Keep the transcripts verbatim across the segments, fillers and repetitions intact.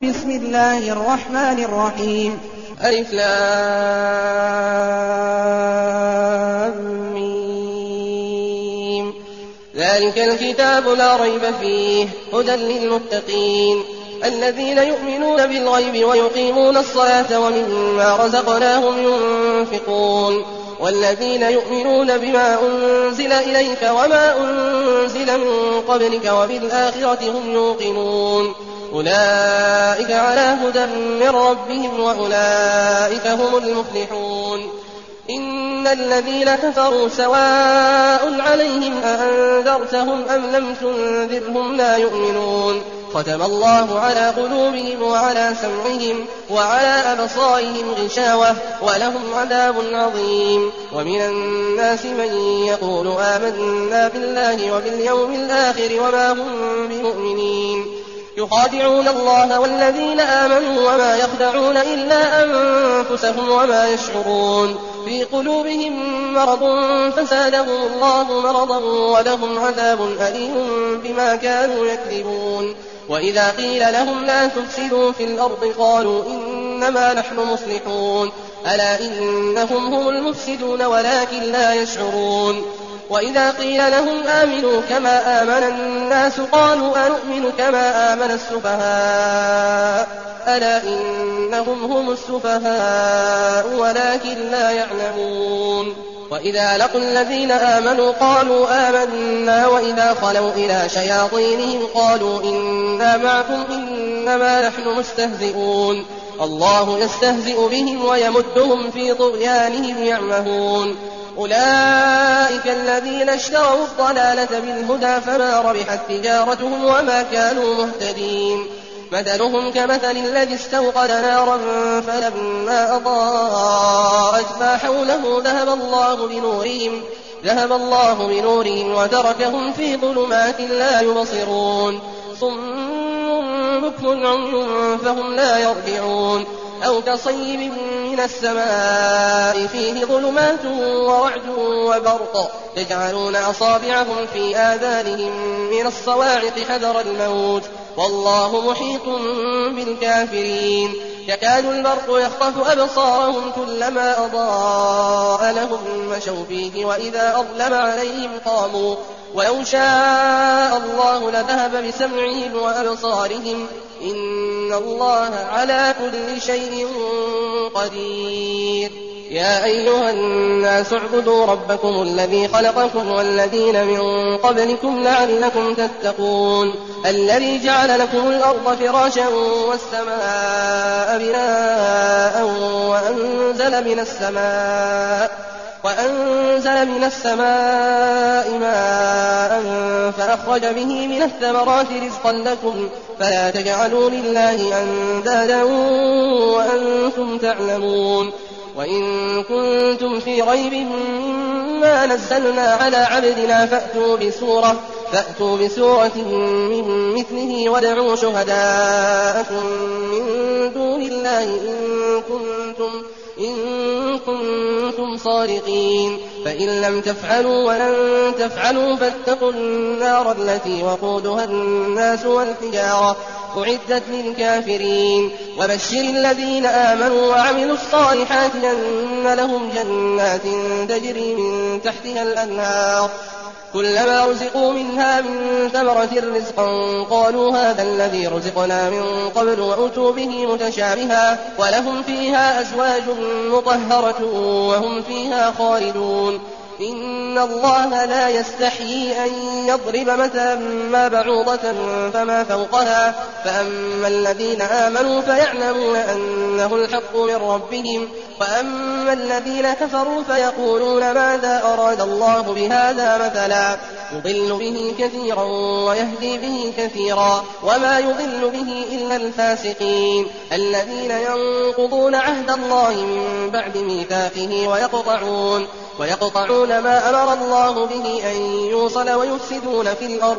بسم الله الرحمن الرحيم. ألف لام ميم. ذلك الكتاب لا ريب فيه هدى للمتقين الذين يؤمنون بالغيب ويقيمون الصلاة ومما رزقناهم ينفقون والذين يؤمنون بما أنزل إليك وما أنزل من قبلك وبالآخرة هم يوقنون أولئك على هدى من ربهم وأولئك هم المفلحون. إن الذين كفروا سواء عليهم أأنذرتهم أم لم تنذرهم لا يؤمنون ختم الله على قلوبهم وعلى سمعهم وعلى أبصارهم غشاوة ولهم عذاب عظيم. ومن الناس من يقول آمنا بالله وباليوم الآخر وما هم بمؤمنين يخادعون الله والذين آمنوا وما يخدعون إلا أنفسهم وما يشعرون في قلوبهم مرض فزادهم الله مرضا ولهم عذاب أليم بما كانوا يكذبون. وإذا قيل لهم لا تفسدوا في الأرض قالوا إنما نحن مصلحون ألا إنهم هم المفسدون ولكن لا يشعرون. وإذا قيل لهم آمنوا كما آمن الناس قالوا أنؤمن كما آمن السفهاء ألا إنهم هم السفهاء ولكن لا يعلمون. وإذا لقوا الذين آمنوا قالوا آمنا وإذا خلوا إلى شياطينهم قالوا إنا معكم إنما نحن مستهزئون الله يستهزئ بهم ويمدهم في طغيانهم يعمهون. أولئك الذين اشتروا الضلالة بالهدى فما ربحت تجارتهم وما كانوا مهتدين. مثلهم كمثل الذي استوقد نارا فلما أضاءت ما حوله ذهب الله بنورهم ذهب الله بنورهم وتركهم في ظلمات لا يبصرون صم بكم عمي فهم لا يرجعون. أو كصيب من السماء فيه ظلمات ورعد وبرق يجعلون أصابعهم في آذانهم من الصواعق حذر الموت والله محيط بالكافرين. يكاد البرق يخطف أبصارهم كلما أضاء لهم مشوا فيه وإذا أظلم عليهم قاموا ولو شاء الله لذهب بسمعهم وأبصارهم إن الله على كل شيء قدير. يا أيها الناس اعبدوا ربكم الذي خلقكم والذين من قبلكم لعلكم تتقون الذي جعل لكم الأرض فراشا والسماء بناء وأنزل من السماء وأنزل من السماء ماء فأخرج به من الثمرات رزقا لكم فلا تجعلوا لله أندادا وأنتم تعلمون. وإن كنتم في ريب مما نزلنا على عبدنا فأتوا بسورة فأتوا بسورة من مثله وادعوا شهداءكم من دون الله إن كنتم إن كنتم صادقين فإن لم تفعلوا ولن تفعلوا فاتقوا النار التي وقودها الناس والحجارة أعدت للكافرين. وبشر الذين آمنوا وعملوا الصالحات أن لهم جنات تجري من تحتها الأنهار كلما رزقوا منها من ثمرة رزقا قالوا هذا الذي رزقنا من قبل وأتوا به متشابها ولهم فيها أزواج مطهرة وهم فيها خالدون. إن الله لا يستحيي أن يضرب مثلا ما بعوضة فما فوقها فأما الذين آمنوا فيعلمون أنه الحق من ربهم وأما الذين كفروا فيقولون ماذا أراد الله بهذا مثلا يضل به كثيرا ويهدي به كثيرا وما يضل به إلا الفاسقين الذين ينقضون عهد الله من بعد ميثاقه ويقطعون ويقطعون ما أمر الله به أن يوصل ويفسدون في الأرض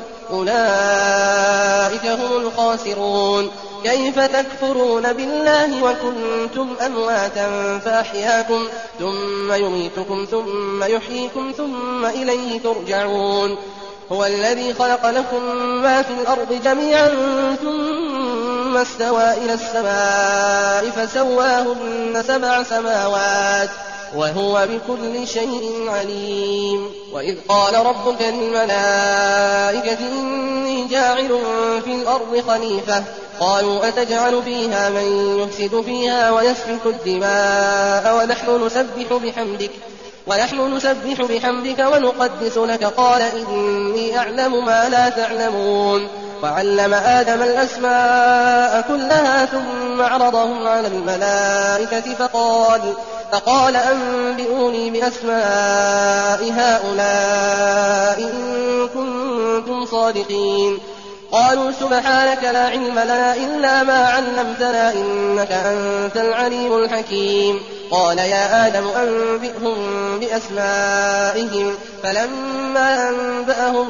أولئك هم الخاسرون. كيف تكفرون بالله وكنتم أمواتا فأحياكم ثم يميتكم ثم يحييكم ثم إليه ترجعون. هو الذي خلق لكم ما في الأرض جميعا ثم ثم استوى إلى السماء فسواهن سبع سماوات وهو بكل شيء عليم. وإذ قال ربك للملائكة إني جاعل في الأرض خليفة قالوا أتجعل فيها من يفسد فيها ويسفك الدماء ونحن نسبح بحمدك ونحن نسبح بحمدك ونقدس لك قال إني أعلم ما لا تعلمون. وعلم آدم الأسماء كلها ثم عرضهم على الملائكة فقال, فقال أنبئوني بأسماء هؤلاء إن كنتم صادقين. قالوا سبحانك لا علم لنا إلا ما علمتنا إنك أنت العليم الحكيم. قال يا آدم أنبئهم بأسمائهم فلما أنبأهم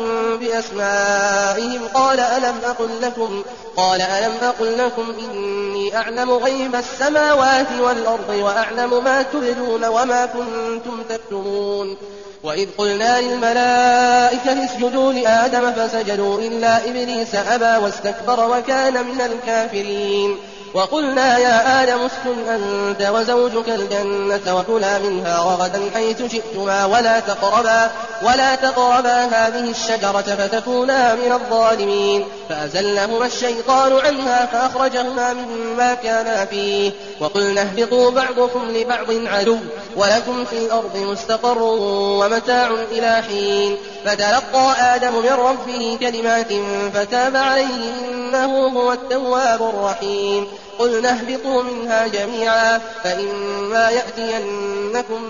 بأسمائهم قال ألم أقل لكم قال ألم أقل لكم إني أعلم غيب السماوات والأرض وأعلم ما تبدون وما كنتم تكتمون. وإذ قلنا للملائكة اسجدوا لآدم فسجدوا إلا إبليس أبى واستكبر وكان من الكافرين. وقلنا يا آدم اسكن أنت وزوجك الجنة وكلا منها رغدا حيث شئتما ولا تقربا, ولا تقربا هذه الشجرة فتكونا من الظالمين. فأزلهما الشيطان عنها فأخرجهما مما كانا فيه. وقلنا اهبطوا بعضكم لبعض عدو ولكم في الأرض مستقر ومتاع إلى حين. فتلقى آدم من ربه كلمات فتاب عليه إنه هو التواب الرحيم. قلنا اهبطوا منها جميعا فإما يأتينكم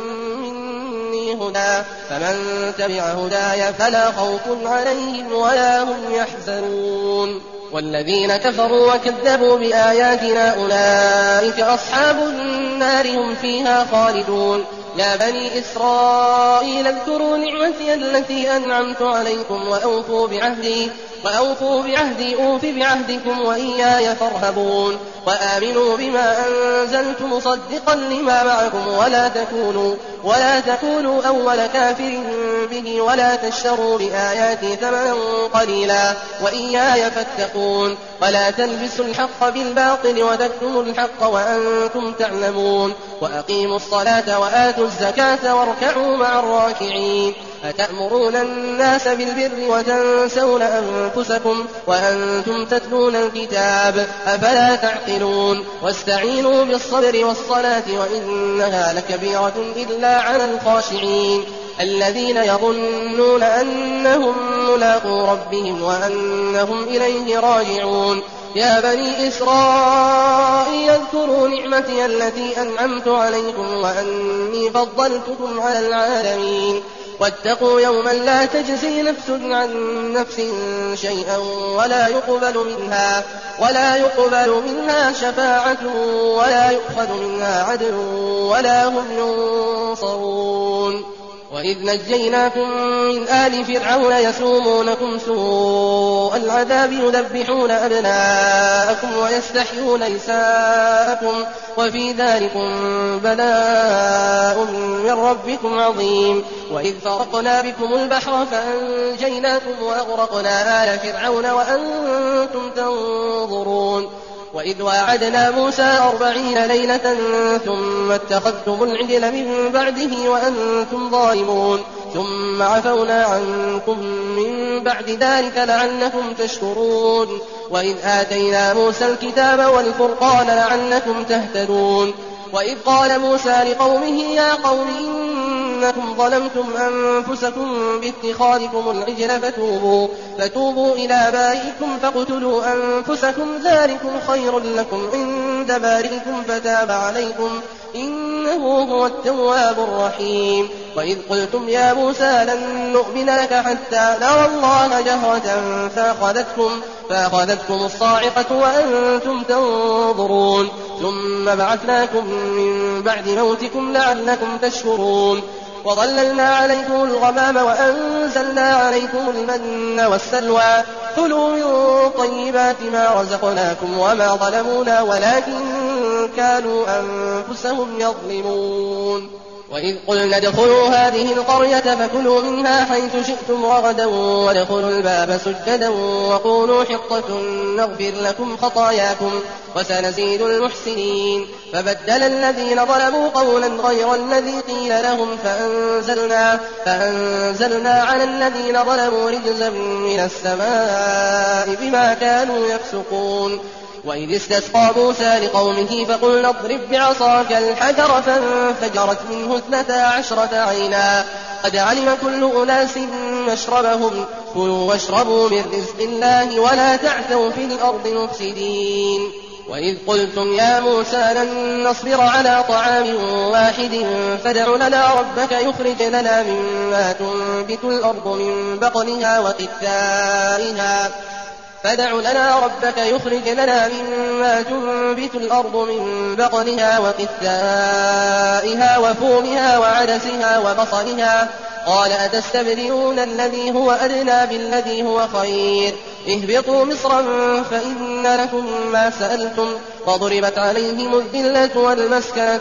مني هدى فمن تبع هداي فلا خوف عليهم ولا هم يحزنون. والذين كفروا وكذبوا بآياتنا أولئك أصحاب النار هم فيها خالدون. يا بني إسرائيل اذكروا نعمتي التي أنعمت عليكم وأوفوا بعهدي وأوفوا بعهدي أوف بعهدكم وإياي فارهبون. وآمنوا بما أنزلت مصدقا لما معكم ولا تكونوا ولا تكونوا أول كافر به ولا تشتروا بآياتي ثمنا قليلا وإياي فاتقون. ولا تلبسوا الحق بالباطل وتكتموا الحق وأنتم تعلمون. وأقيموا الصلاة وآتوا الزكاة واركعوا مع الراكعين. أتأمرون الناس بالبر وتنسون أنفسكم وأنتم تتلون الكتاب أفلا تعقلون. واستعينوا بالصبر والصلاة وإنها لكبيرة إلا على الخاشعين الذين يظنون أنهم ملاقو ربهم وأنهم إليه راجعون. يا بني إسرائيل اذكروا نعمتي التي أنعمت عليكم وأني فضلتكم على العالمين. واتقوا يوما لا تجزي نفس عن نفس شيئا ولا يقبل منها ولا يقبل منها شفاعة ولا يؤخذ منها عدل ولا هم ينصرون. وإذ نجيناكم من آل فرعون يسومونكم سوء العذاب يذبحون أبناءكم ويستحيون نساءكم وفي ذلكم بلاء من ربكم عظيم. وإذ فرقنا بكم البحر فأنجيناكم وأغرقنا آل فرعون وأنتم تنظرون. وإذ واعدنا موسى أربعين ليلة ثم اتخذتم العجل من بعده وأنتم ظالمون ثم عفونا عنكم من بعد ذلك لعلكم تشكرون. وإذ آتينا موسى الكتاب والفرقان لعلكم تهتدون. وإذ قال موسى لقومه يا قوم إنكم ظلمتم أنفسكم باتخاذكم العجل فتوبوا, فتوبوا إلى بارئكم فاقتلوا أنفسكم ذلكم خير لكم عند بارئكم فتاب عليكم إنه هو التواب الرحيم. وإذ قلتم يا موسى لن نؤمن لك حتى نرى الله جهرة فأخذتكم, فأخذتكم الصاعقة وأنتم تنظرون ثم بعثناكم من بعد موتكم لعلكم تشكرون. وظللنا عليكم الغمام وأنزلنا عليكم المن والسلوى كلوا من طيبات ما رزقناكم وما ظلمونا ولكن كانوا أنفسهم يظلمون. وإذ قلنا ادخلوا هذه القرية فكلوا منها حيث شئتم رغدا وادخلوا الباب سجدا وقولوا حطة نغفر لكم خطاياكم وسنزيد المحسنين فبدل الذين ظلموا قولا غير الذي قيل لهم فأنزلنا, فأنزلنا على الذين ظلموا رجزا من السماء بما كانوا يفسقون. وإذ استسقى موسى لقومه فقلنا اضرب بعصاك الحجر فانفجرت منه اثنتا عشرة عينا قد علم كل أناس مشربهم كلوا واشربوا من رزق الله ولا تعثوا في الأرض مفسدين. وإذ قلتم يا موسى لن نصبر على طعام واحد فادع لنا ربك يخرج لنا مما تنبت الأرض من بقلها وقثائها فادع لنا ربك يخرج لنا مما تنبت الأرض من بقلها وقثائها وفومها وعدسها وبصلها قال أتستبدلون الذي هو أدنى بالذي هو خير اهبطوا مصرا فإن لكم ما سألتم وضربت عليهم الذلة والمسكنة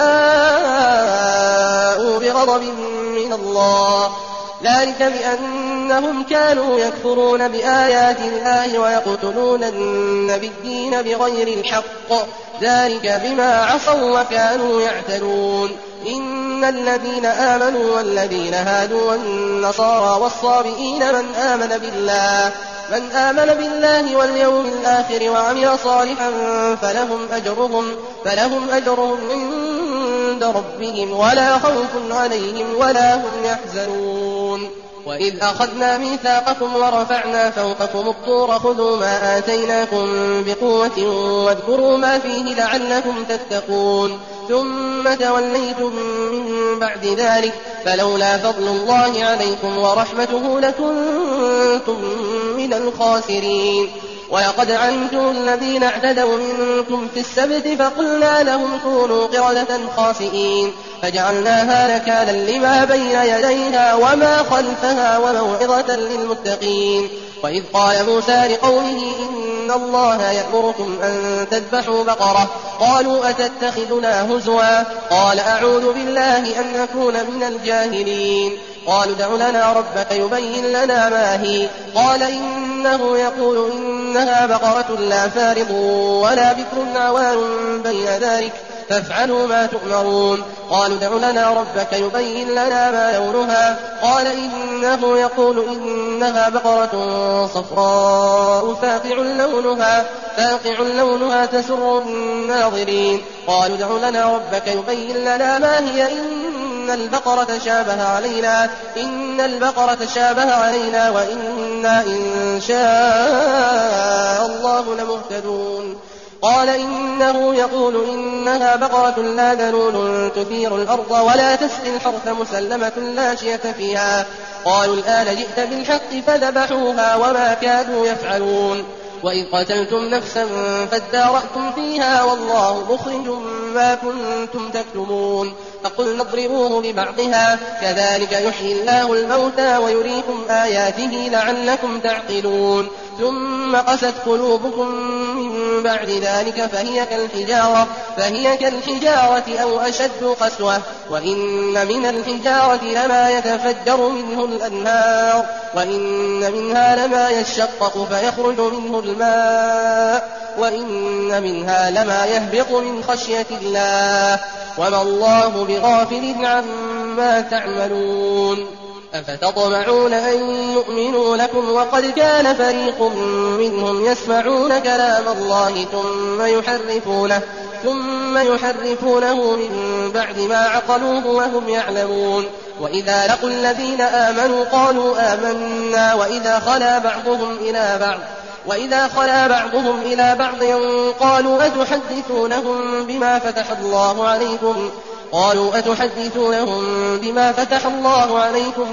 وباءوا بغضب من الله ذلك بأنهم كانوا يكفرون بآيات الله ويقتلون النبيين بغير الحق ذلك بما عصوا وكانوا يعتدون. إن الذين آمنوا والذين هادوا والنصارى والصابئين من آمن بالله من آمن بالله واليوم الآخر وعمل صالحا فلهم أجرهم فلهم أجرهم عند ربهم ولا خوف عليهم ولا هم يحزنون. وإذ أخذنا ميثاقكم ورفعنا فوقكم الطور خذوا ما آتيناكم بقوة واذكروا ما فيه لعلكم تتقون ثم توليتم من بعد ذلك فلولا فضل الله عليكم ورحمته لكنتم من الخاسرين. ولقد علمتم الذين اعتدوا منكم في السبت فقلنا لهم كونوا قردة خاسئين فجعلناها نكالا لما بين يديها وما خلفها وموعظة للمتقين. وإذ قال موسى لقومه إن الله يأمركم أن تذبحوا بقرة قالوا أتتخذنا هزوا قال أعوذ بالله أن أكون من الجاهلين. قالوا ادع لنا ربك يبين لنا ما هي قال إنه يقول إنها بقرة لا فارض ولا بكر عوان بين ذلك فافعلوا ما تؤمرون. قالوا ادع لنا ربك يبين لنا ما لونها قال إنه يقول إنها بقرة صفراء فاقع لونها فاقع لونها تسر الناظرين. قالوا ادع لنا ربك يبين لنا ما هي إن البقرة شابه علينا إن البقرة شابه علينا وإنا إن شاء الله لمهتدون. قال إنه يقول إنها بقرة لا ذلول تثير الأرض ولا تسقي الحرث مسلمة لا شية فيها. قالوا الآن جئت بالحق فذبحوها وما كادوا يفعلون. وإذ قتلتم نفسا فادارأتم فيها والله مخرج ما كنتم تكتمون فقلنا اضربوه ببعضها كذلك يحيي الله الموتى ويريكم آياته لعلكم تعقلون. ثم قست قلوبكم من بعد ذلك فهي كالحجارة فهي كالحجارة أو أشد قسوة وإن من الحجارة لما يتفجر منه الأنهار وإن منها لما يشقق فيخرج منه الماء وإن منها لما يهبط من خشية الله وما الله بغافل عما تعملون. أفتطمعون أن يؤمنوا لكم وقد كان فريق منهم يسمعون كلام الله ثم يحرفونه ثم يحرفونه من بعد ما عقلوه وهم يعلمون. وإذا لقوا الذين آمنوا قالوا آمنا وإذا خلا بعضهم إلى بعض وإذا خلا بعضهم إلى بعض قالوا أتحدثونهم بما فتح الله عليكم قالوا أتحدثونهم بما فتح الله عليكم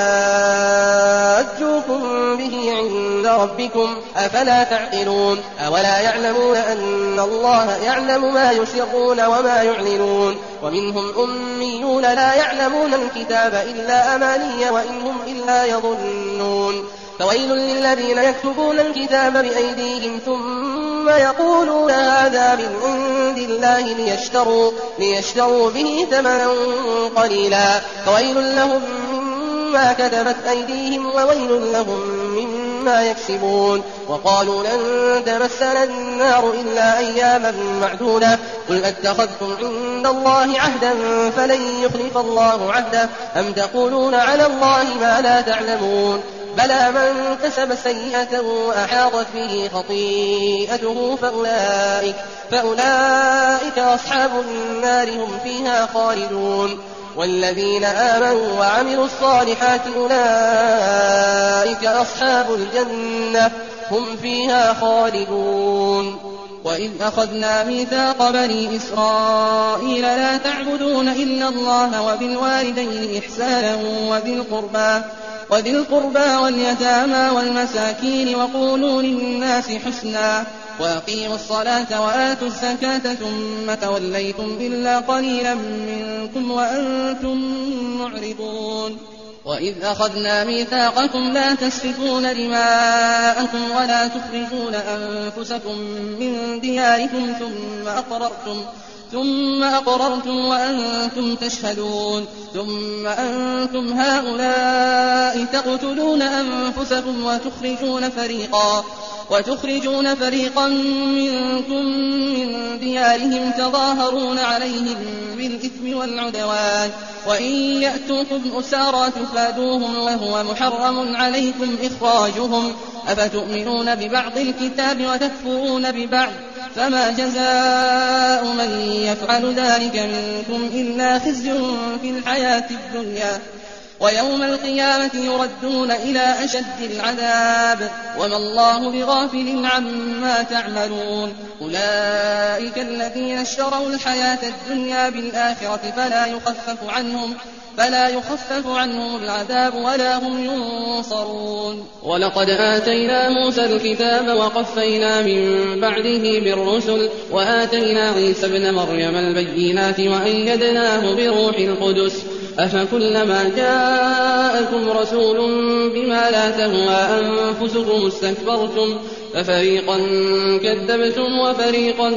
ليحاجوكم به عند ربكم أفلا تعقلون. أولا يعلمون أن الله يعلم ما يسرون وما يعلنون. ومنهم أميون لا يعلمون الكتاب إلا أماني وإن هم إلا يظنون. فويل للذين يكتبون الكتاب بأيديهم ثم ثم يقولون هذا من عند الله ليشتروا, ليشتروا به ثمنا قليلا فويل لهم مما كتبت أيديهم وويل لهم مما يكسبون. وقالوا لن تمسنا النار إلا أياما معدودة قل أتخذتم عند الله عهدا فلن يخلف الله عهده أم تقولون على الله ما لا تعلمون بلى من كسب سيئة وأحاطت به خطيئته فأولئك, فأولئك أصحاب النار هم فيها خالدون. والذين آمنوا وعملوا الصالحات أولئك أصحاب الجنة هم فيها خالدون. وإذ أخذنا ميثاق بني إسرائيل لا تعبدون إلا الله وبالوالدين إحسانا وذي القربى وذي القربى واليتامى والمساكين وقولوا للناس حسنا وأقيموا الصلاة وآتوا الزكاة ثم توليتم إلا قليلا منكم وأنتم معرضون. وإذ أخذنا ميثاقكم لا تسفكون دماءكم ولا تخرجون أنفسكم من دياركم ثم أقررتم ثم أقررتم وأنتم تشهدون ثم أنتم هؤلاء تقتلون أنفسكم وتخرجون فريقا وتخرجون فريقا منكم من ديارهم تظاهرون عليهم بالإثم والعدوان وإن يأتوكم أسارى تفادوهم وهو محرم عليكم إخراجهم أفتؤمنون ببعض الكتاب وتكفرون ببعض فما جزاء من يفعل ذلك منكم إلا خزي في الحياة الدنيا ويوم القيامة يردون إلى أشد العذاب وما الله بغافل عما تعملون. أولئك الذين اشتروا الحياة الدنيا بالآخرة فلا يخفف عنهم فلا يخفف عنهم العذاب ولا هم ينصرون. ولقد آتينا موسى الكتاب وقفينا من بعده بالرسل وآتينا عيسى ابن مريم البينات وأيدناه بروح القدس أفكلما جاءكم رسول بما لا تهوى أنفسكم استكبرتم ففريقا كذبتم وفريقا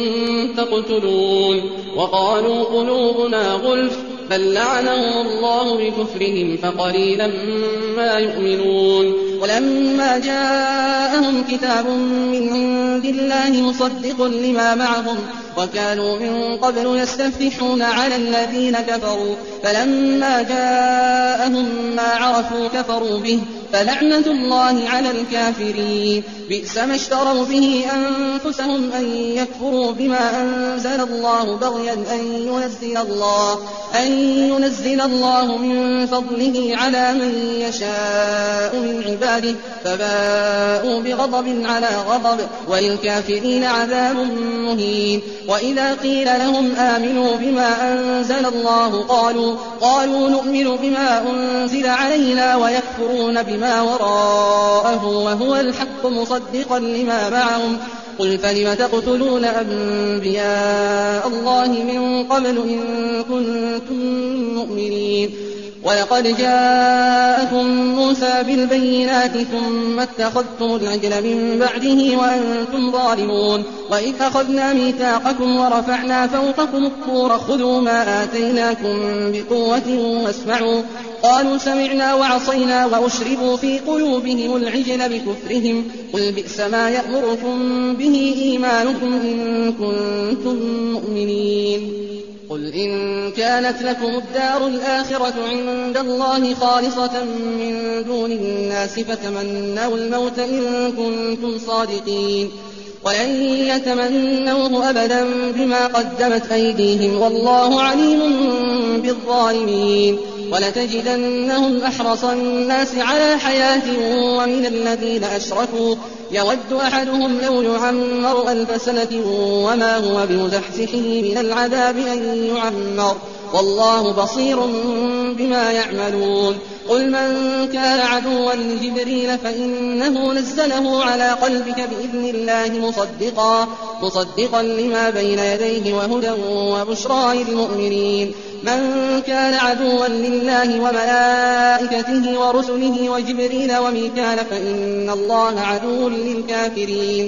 تقتلون. وقالوا قلوبنا غلف بل لعنهم الله بكفرهم فقليلا ما يؤمنون. ولما جاءهم كتاب من عند الله مصدق لما معهم وكانوا من قبل يستفتحون على الذين كفروا فلما جاءهم ما عرفوا كفروا به فلعنة الله على الكافرين. بئس ما اشتروا به أنفسهم أن يكفروا بما أنزل الله بغيا أن ينزل الله, أن ينزل الله من فضله على من يشاء من عباده فباءوا بغضب على غضب وللكافرين عذاب مهين. وإذا قيل لهم آمنوا بما أنزل الله قالوا, قالوا نؤمن بما أنزل علينا ويكفرون بما وراءه وهو الحق مصدقا لما معهم قل فلم تقتلون أنبياء الله من قبل إن كنتم مؤمنين. ولقد جاءكم موسى بالبينات ثم اتخذتم العجل من بعده وأنتم ظالمون. وإذ أخذنا ميثاقكم ورفعنا فوقكم الطور خذوا ما آتيناكم بقوة واسمعوا قالوا سمعنا وعصينا وأشربوا في قلوبهم العجل بكفرهم قل بئس ما يأمركم به إيمانكم إن كنتم مؤمنين. قل إن كانت لكم الدار الآخرة عند الله خالصة من دون الناس فتمنوا الموت إن كنتم صادقين ولن يتمنوه أبدا بما قدمت أيديهم والله عليم بالظالمين. ولتجدنهم أحرص الناس على حياة ومن الذين أشركوا يود أحدهم لو يعمر ألف سنة وما هو بمزحزحه من العذاب أن يعمر والله بصير بما يعملون. قل من كان عدوا لجبريل فإنه نزله على قلبك بإذن الله مصدقا, مصدقا لما بين يديه وهدى وبشرى للمؤمنين. من كان عدوا لله وملائكته ورسله وجبريل وميكال فإن الله عدو للكافرين.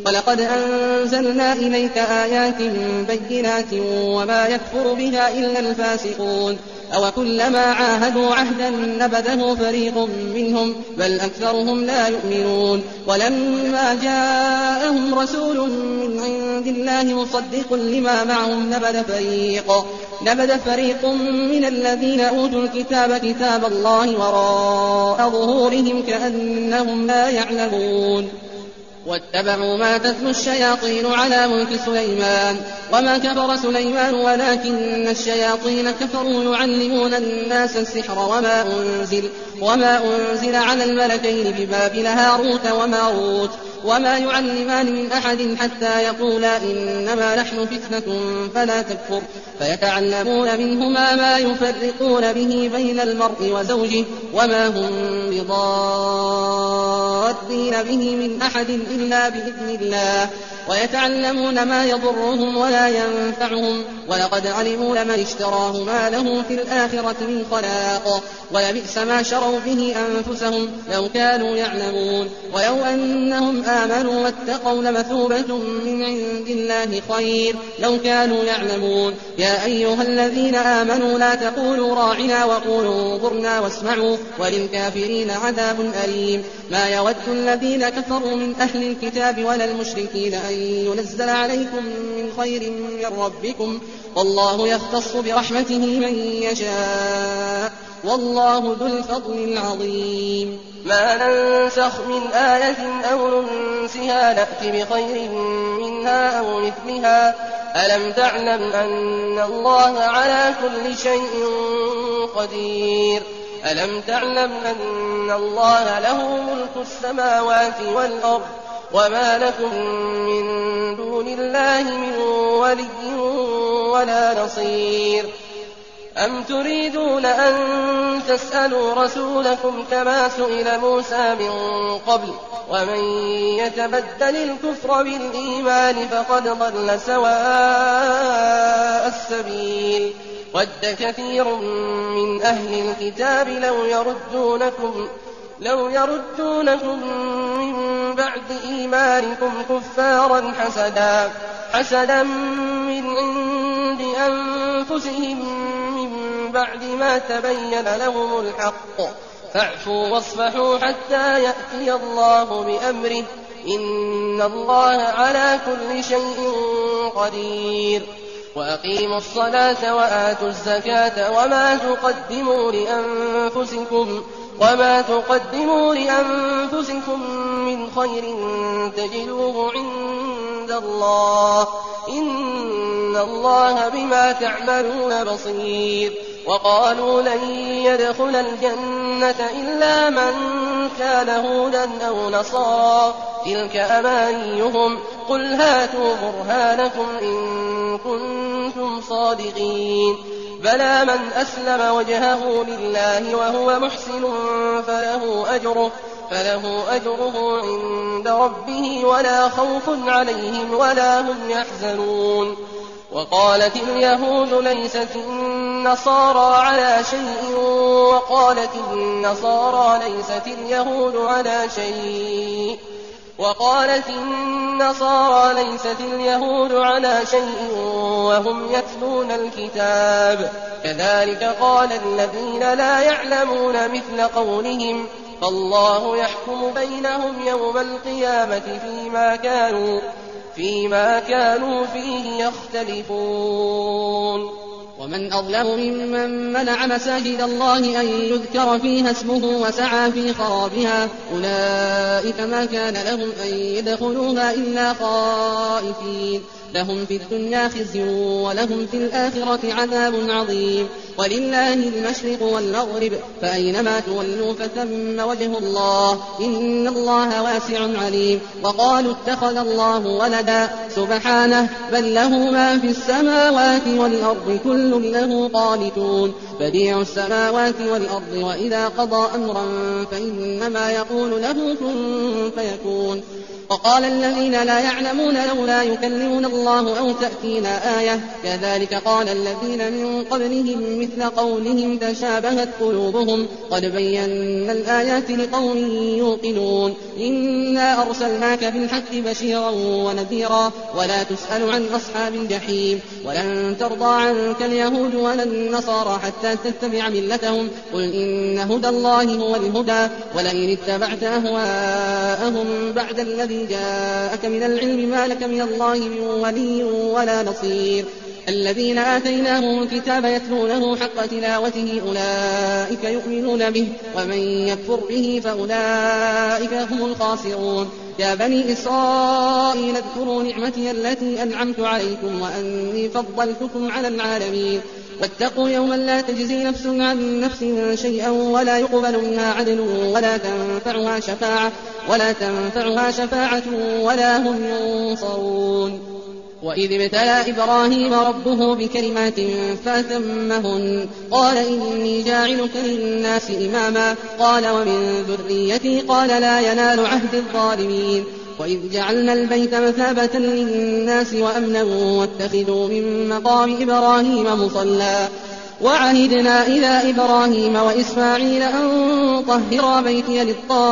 ولقد أنزلنا إليك آيات بينات وما يكفر بها إلا الفاسقون أو كلما عاهدوا عهدا نبذه فريق منهم بل أكثرهم لا يؤمنون ولما جاءهم رسول من عند الله مصدق لما معهم نبذ فريق نبذ فريق من الذين أوتوا الكتاب كتاب الله وراء ظهورهم كأنهم لا يعلمون واتبعوا ما تتلو الشياطين على ملك سليمان وما كفر سليمان ولكن الشياطين كفروا يعلمون الناس السحر وما أنزل, وما أنزل على الملكين ببابل هاروت وماروت وما يعلمان من أحد حتى يقولا إنما نحن فتنة فلا تكفر فيتعلمون منهما ما يفرقون به بين المرء وزوجه وما هم بضارين به من أحد إلا بإذن الله ويتعلمون ما يضرهم ولا ينفعهم ولقد علموا لمن اشتراه ما له في الآخرة من خلاق ولبئس ما شروا به أنفسهم لو كانوا يعلمون ولو أنهم آمنوا واتقوا لمثوبة من عند الله خير لو كانوا يعلمون يا أيها الذين آمنوا لا تقولوا راعنا وقولوا انظرنا واسمعوا وللكافرين عذاب أليم ما يود الذين كفروا من أهل الكتاب ولا المشركين أن ينزل عليكم من خير من ربكم والله يختص برحمته من يشاء والله ذو الفضل العظيم ما ننسخ من آية أو ننسها نأت بخير منها أو مثلها ألم تعلم أن الله على كل شيء قدير ألم تعلم أن الله له ملك السماوات والأرض وما لكم من دون الله من ولي ولا نصير أم تريدون أن تسألوا رسولكم كما سئل موسى من قبل ومن يتبدل الكفر بالإيمان فقد ضل سواء السبيل ود كثير من أهل الكتاب لو يردونكم لو يردونكم من بعد إيمانكم كفارا حسدا حسدا من عند أنفسهم من بعد ما تبين لهم الحق فاعفوا واصفحوا حتى يأتي الله بأمره إن الله على كل شيء قدير وأقيموا الصلاة وآتوا الزكاة وما تقدموا لأنفسكم وما تقدموا لأنفسكم من خير تجدوه عند الله إن الله بما تعملون بصير وقالوا لن يدخل الجنة إلا من كان هودا أو نصارى تلك أمانيهم قل هاتوا برهانكم إن كنتم صادقين بلى من أسلم وجهه لله وهو محسن فله أجره فله أجره عند ربه ولا خوف عليهم ولا هم يحزنون وقالت اليهود ليست النصارى على شيء وقالت النصارى ليست اليهود على شيء وقالت النصارى ليست اليهود على شيء وهم يتلون الكتاب كذلك قال الذين لا يعلمون مثل قولهم فالله يحكم بينهم يوم القيامة فيما كانوا فيما كانوا فيه يختلفون ومن أظلم ممن منع مساجد الله أن يذكر فيها اسمه وسعى في خرابها أولئك ما كان لهم أن يدخلوها إلا خائفين لهم في الدنيا خزي ولهم في الآخرة عذاب عظيم ولله المشرق والمغرب فأينما تولوا فثم وجه الله إن الله واسع عليم وقالوا اتخذ الله ولدا سبحانه بل له ما في السماوات والأرض كل له قانتون بديع السماوات والأرض وإذا قضى أمرا فإنما يقول له كن فيكون وقال الذين لا يعلمون لولا يكلمنا الله أو تأتينا آية كذلك قال الذين من قبلهم مثل قولهم تشابهت قلوبهم قد بينا الآيات لقوم يوقنون إنا أرسلناك بالحق بشيرا ونذيرا ولا تسأل عن أصحاب الجحيم ولن ترضى عنك اليهود ولا النصارى حتى تتبع ملتهم قل إن هدى الله هو الهدى ولئن اتبعت أهواءهم بعد الذي جاءك من العلم ما لك من الله من ولي ولا نصير الذين آتيناهم الكتاب يتلونه حق تلاوته أولئك يؤمنون به ومن يكفر به فأولئك هم الخاسرون يا بني إسرائيل اذكروا نعمتي التي أنعمت عليكم وأني فضلتكم على العالمين واتقوا يوما لا تجزي نفس عن نفس شيئا ولا يقبل منها عدل ولا تنفعها شفاعة ولا تنفعها شفاعة ولا هم ينصرون وإذ ابتلى إبراهيم ربه بكلمات فأتمهن قال إني جاعلك للناس إماما قال ومن ذريتي قال لا ينال عهد الظالمين وإذ جعلنا البيت مثابة للناس وأمنا واتخذوا من مقام إبراهيم مصلى وعهدنا إلى إبراهيم وإسماعيل أن طهرا بيتي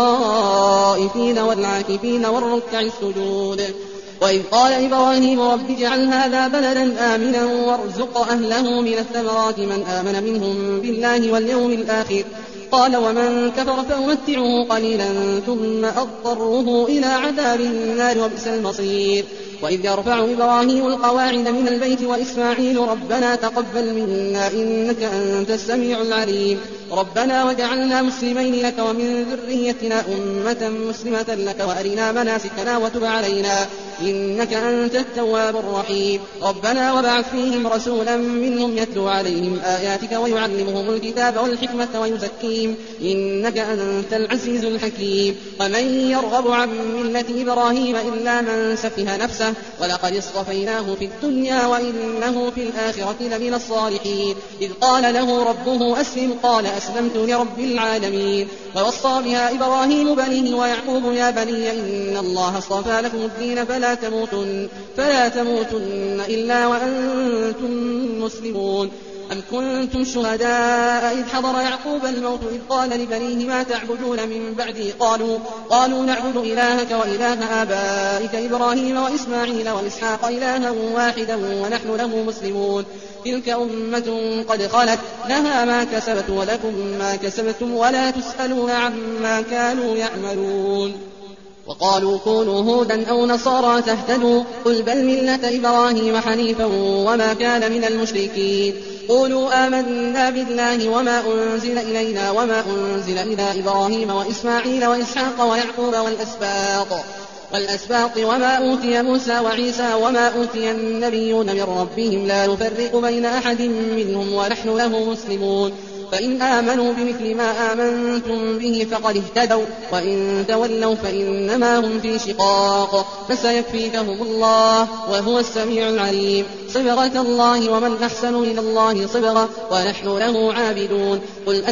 للطائفين والعاكفين والركع السجود وإذ قال إبراهيم رب اجعل هذا بلدا آمنا وارزق أهله من الثمرات من آمن منهم بالله واليوم الآخر قال ومن كفر فأمتعه قليلا ثم أضطره إلى عذاب النار وبئس المصير وإذ يرفع إبراهيم القواعد من البيت وإسماعيل ربنا تقبل منا إنك أنت السميع العليم ربنا وجعلنا مسلمين لك ومن ذريتنا أمة مسلمة لك وأرنا مناسكنا وتب علينا إنك أنت التواب الرحيم ربنا وبعث فيهم رسولا منهم يتلو عليهم آياتك ويعلمهم الكتاب والحكمة ويزكيهم إنك أنت العزيز الحكيم ومن يرغب عن ملة إبراهيم إلا من سفه نفسه ولقد اصطفيناه في الدنيا وإنه في الآخرة لمن الصالحين إذ قال له ربه أسلم قال أسلمت لرب العالمين ووصى بها إبراهيم بنيه ويعقوب يا بني إن الله اصطفى لكم الدين فلا تموتن, فلا تموتن إلا وأنتم مسلمون أم كنتم شهداء إذ حضر يعقوب الموت إذ قال لبنيه ما تعبدون من بعدي قالوا, قالوا نعبد إلهك وإله آبائك إبراهيم وإسماعيل وإسحاق إلها واحدا ونحن له مسلمون تلك أمة قد خلت لها ما كسبت ولكم ما كسبتم ولا تسألون عما كانوا يعملون وقالوا كونوا هودا أو نصارى تهتدوا قل بل ملة إبراهيم حنيفا وما كان من المشركين قولوا آمنا بالله وما أنزل إلينا وما أنزل إلى إبراهيم وإسماعيل وإسحاق ويعقوب والأسباط والأسباط وما أوتي موسى وعيسى وما أوتي النبيون من ربهم لا نفرق بين أحد منهم ونحن له مسلمون فإن آمنوا بمثل ما آمنتم به فقد اهتدوا وإن تولوا فإنما هم في شقاق فسيكفيكهم الله وهو السميع العليم صبغة الله ومن أحسن من الله صبغة ونحن له عابدون قل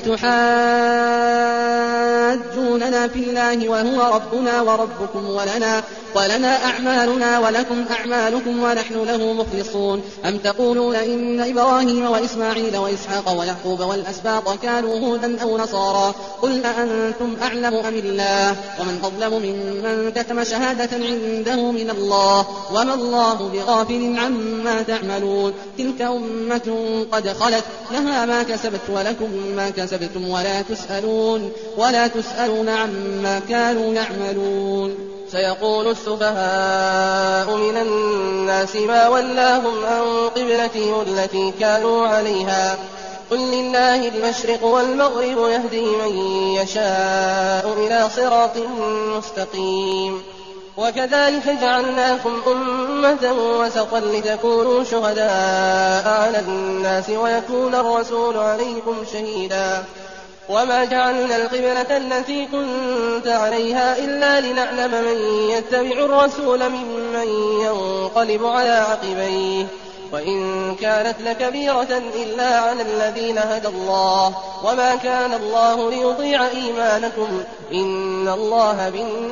أتحاجوننا في الله وهو ربنا وربكم ولنا, ولنا أعمالنا ولكم أعمالكم ونحن له مخلصون أم تقولون إن إبراهيم وإسماعيل وإسحاق ويعقوب والأسباط كانوا هودا أو نصارى قل أأنتم أعلم أم الله ومن أظلم ممن كتم شهادة عنده من الله وما الله بغافل عما تعملون تلك أمة قد خلت لها ما كسبت ولكم ما كسبتم ولا تسألون ولا تسألون عما كانوا يعملون سيقول السفهاء من الناس ما ولاهم عن قبلتهم التي كانوا عليها قل لله المشرق والمغرب يهدي من يشاء إلى صراط مستقيم وكذلك جعلناكم أمة وسطا لتكونوا شهداء على الناس ويكون الرسول عليكم شهيدا وما جعلنا القبلة التي كنت عليها إلا لنعلم من يتبع الرسول ممن ينقلب على عقبيه وإن كانت لكبيرة إلا على الذين هدى الله وما كان الله ليضيع إيمانكم إن الله بالناس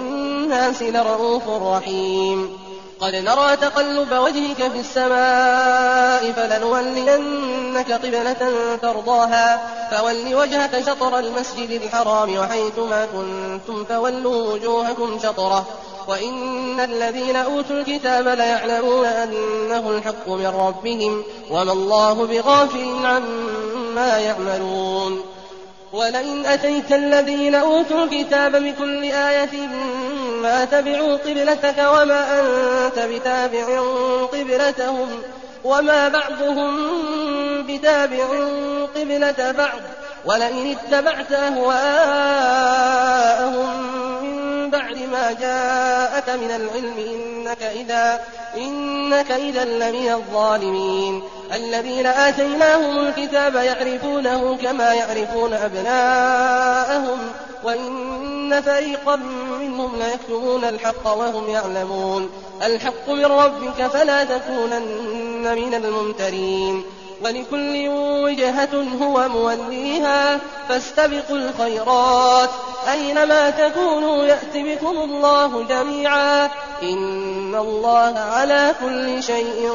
بالناس لرءوف رحيم قد نرى تقلب وجهك في السماء فلنولينك قبلة ترضاها فول وجهك شطر المسجد الحرام وحيث ما كنتم فولوا وجوهكم شطره وإن الذين أوتوا الكتاب ليعلمون أنه الحق من ربهم وما الله بغافل عما يعملون ولئن أتيت الذين أوتوا الكتاب بكل آية ما تبعوا قبلتك وما أنت بتابع قبلتهم وما بعضهم بتابع قبلة بعض ولئن اتبعت أهواءهم من بعد ما جاءك من العلم إنك إذا, إنك إذا لمن الظالمين الذين آتيناهم الكتاب يعرفونه كما يعرفون أبناءهم وإن فريقا منهم ليكتمون الحق وهم يعلمون الحق من ربك فلا تكونن من الممترين ولكل وجهة هو موليها فاستبقوا الخيرات أينما تكونوا يأت بكم الله جميعا إن الله على كل شيء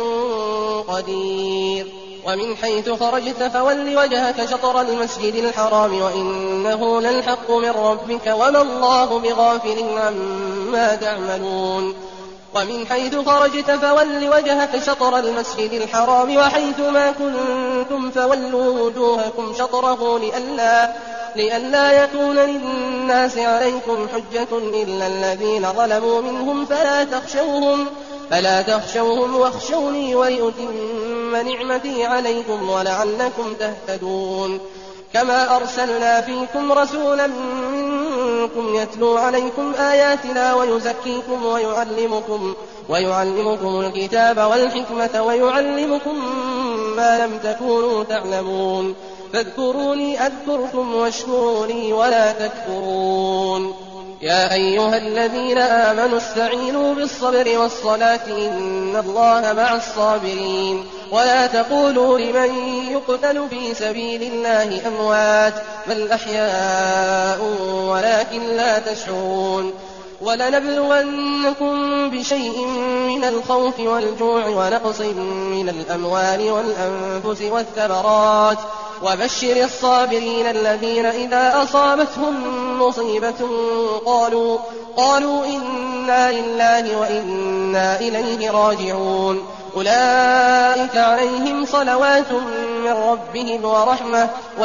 قدير ومن حيث خرجت فول وجهك شطر المسجد الحرام وإنه للحق من ربك وما الله بغافل عما تعملون ومن حيث خرجت فول وجهك شطر المسجد الحرام وحيث ما كنتم فولوا وجوهكم شطره لئلا, لئلا يكون للناس عليكم حجة إلا الذين ظلموا منهم فلا تخشوهم, فلا تخشوهم واخشوني ولأتم نعمتي عليكم ولعلكم تهتدون كما أرسلنا فيكم رسولا منكم يتلو عليكم آياتنا ويزكيكم ويعلمكم, ويعلمكم الكتاب والحكمة ويعلمكم ما لم تكونوا تعلمون فاذكروني أذكركم واشكروا لي ولا تكفرون يا أيها الذين آمنوا استعينوا بالصبر والصلاة إن الله مع الصابرين ولا تقولوا لمن يقتل في سبيل الله أموات بل أحياء ولكن لا تشعرون ولنبلونكم بشيء من الخوف والجوع ونقص من الأموال والأنفس والثمرات وبشر الصابرين الذين إذا أصابتهم مصيبة قالوا, قالوا إنا لله وإنا إليه راجعون أولئك عليهم صلوات من ربهم ورحمة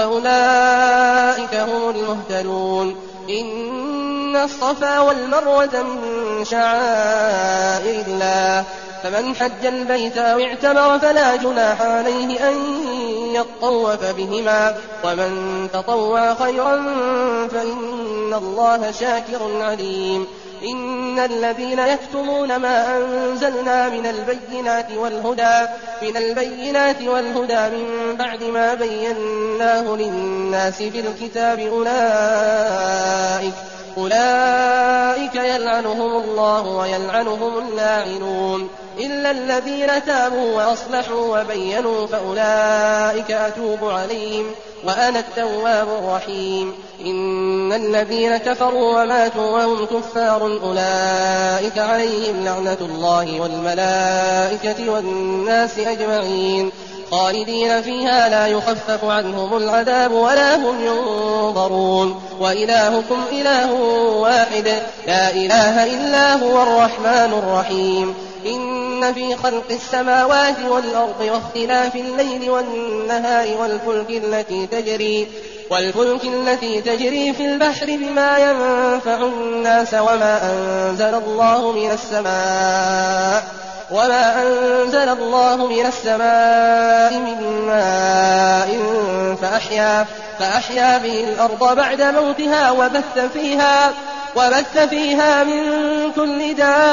وأولئك هم المهتدون إن الصفا والمروة من شعائر الله فمن حج البيت أو اعتمر فلا جناح عليه أن يطوف بهما ومن تطوع خيرا فإن الله شاكر عليم إن الذين يكتمون ما أنزلنا من البينات والهدى من البينات والهدى من بعد ما بيناه للناس في الكتاب أولئك أولئك يلعنهم الله ويلعنهم اللاعنون إلا الذين تابوا وأصلحوا وبينوا فأولئك أتوب عليهم وأنا التواب الرحيم إن الذين كفروا وماتوا وهم كفار أولئك عليهم لعنة الله والملائكة والناس أجمعين خالدين فيها لا يخفف عنهم العذاب ولا هم ينظرون وإلهكم إله واحد لا إله إلا هو الرحمن الرحيم إن في خلق السماوات والأرض واختلاف الليل والنهار والفلك التي تجري والفلك التي تجري في البحر بما ينفع الناس وما أنزل الله من السماء وما أنزل الله من السماء من ماء فأحيا, فأحيا به الأرض بعد موتها وبث فيها وبث فيها من كل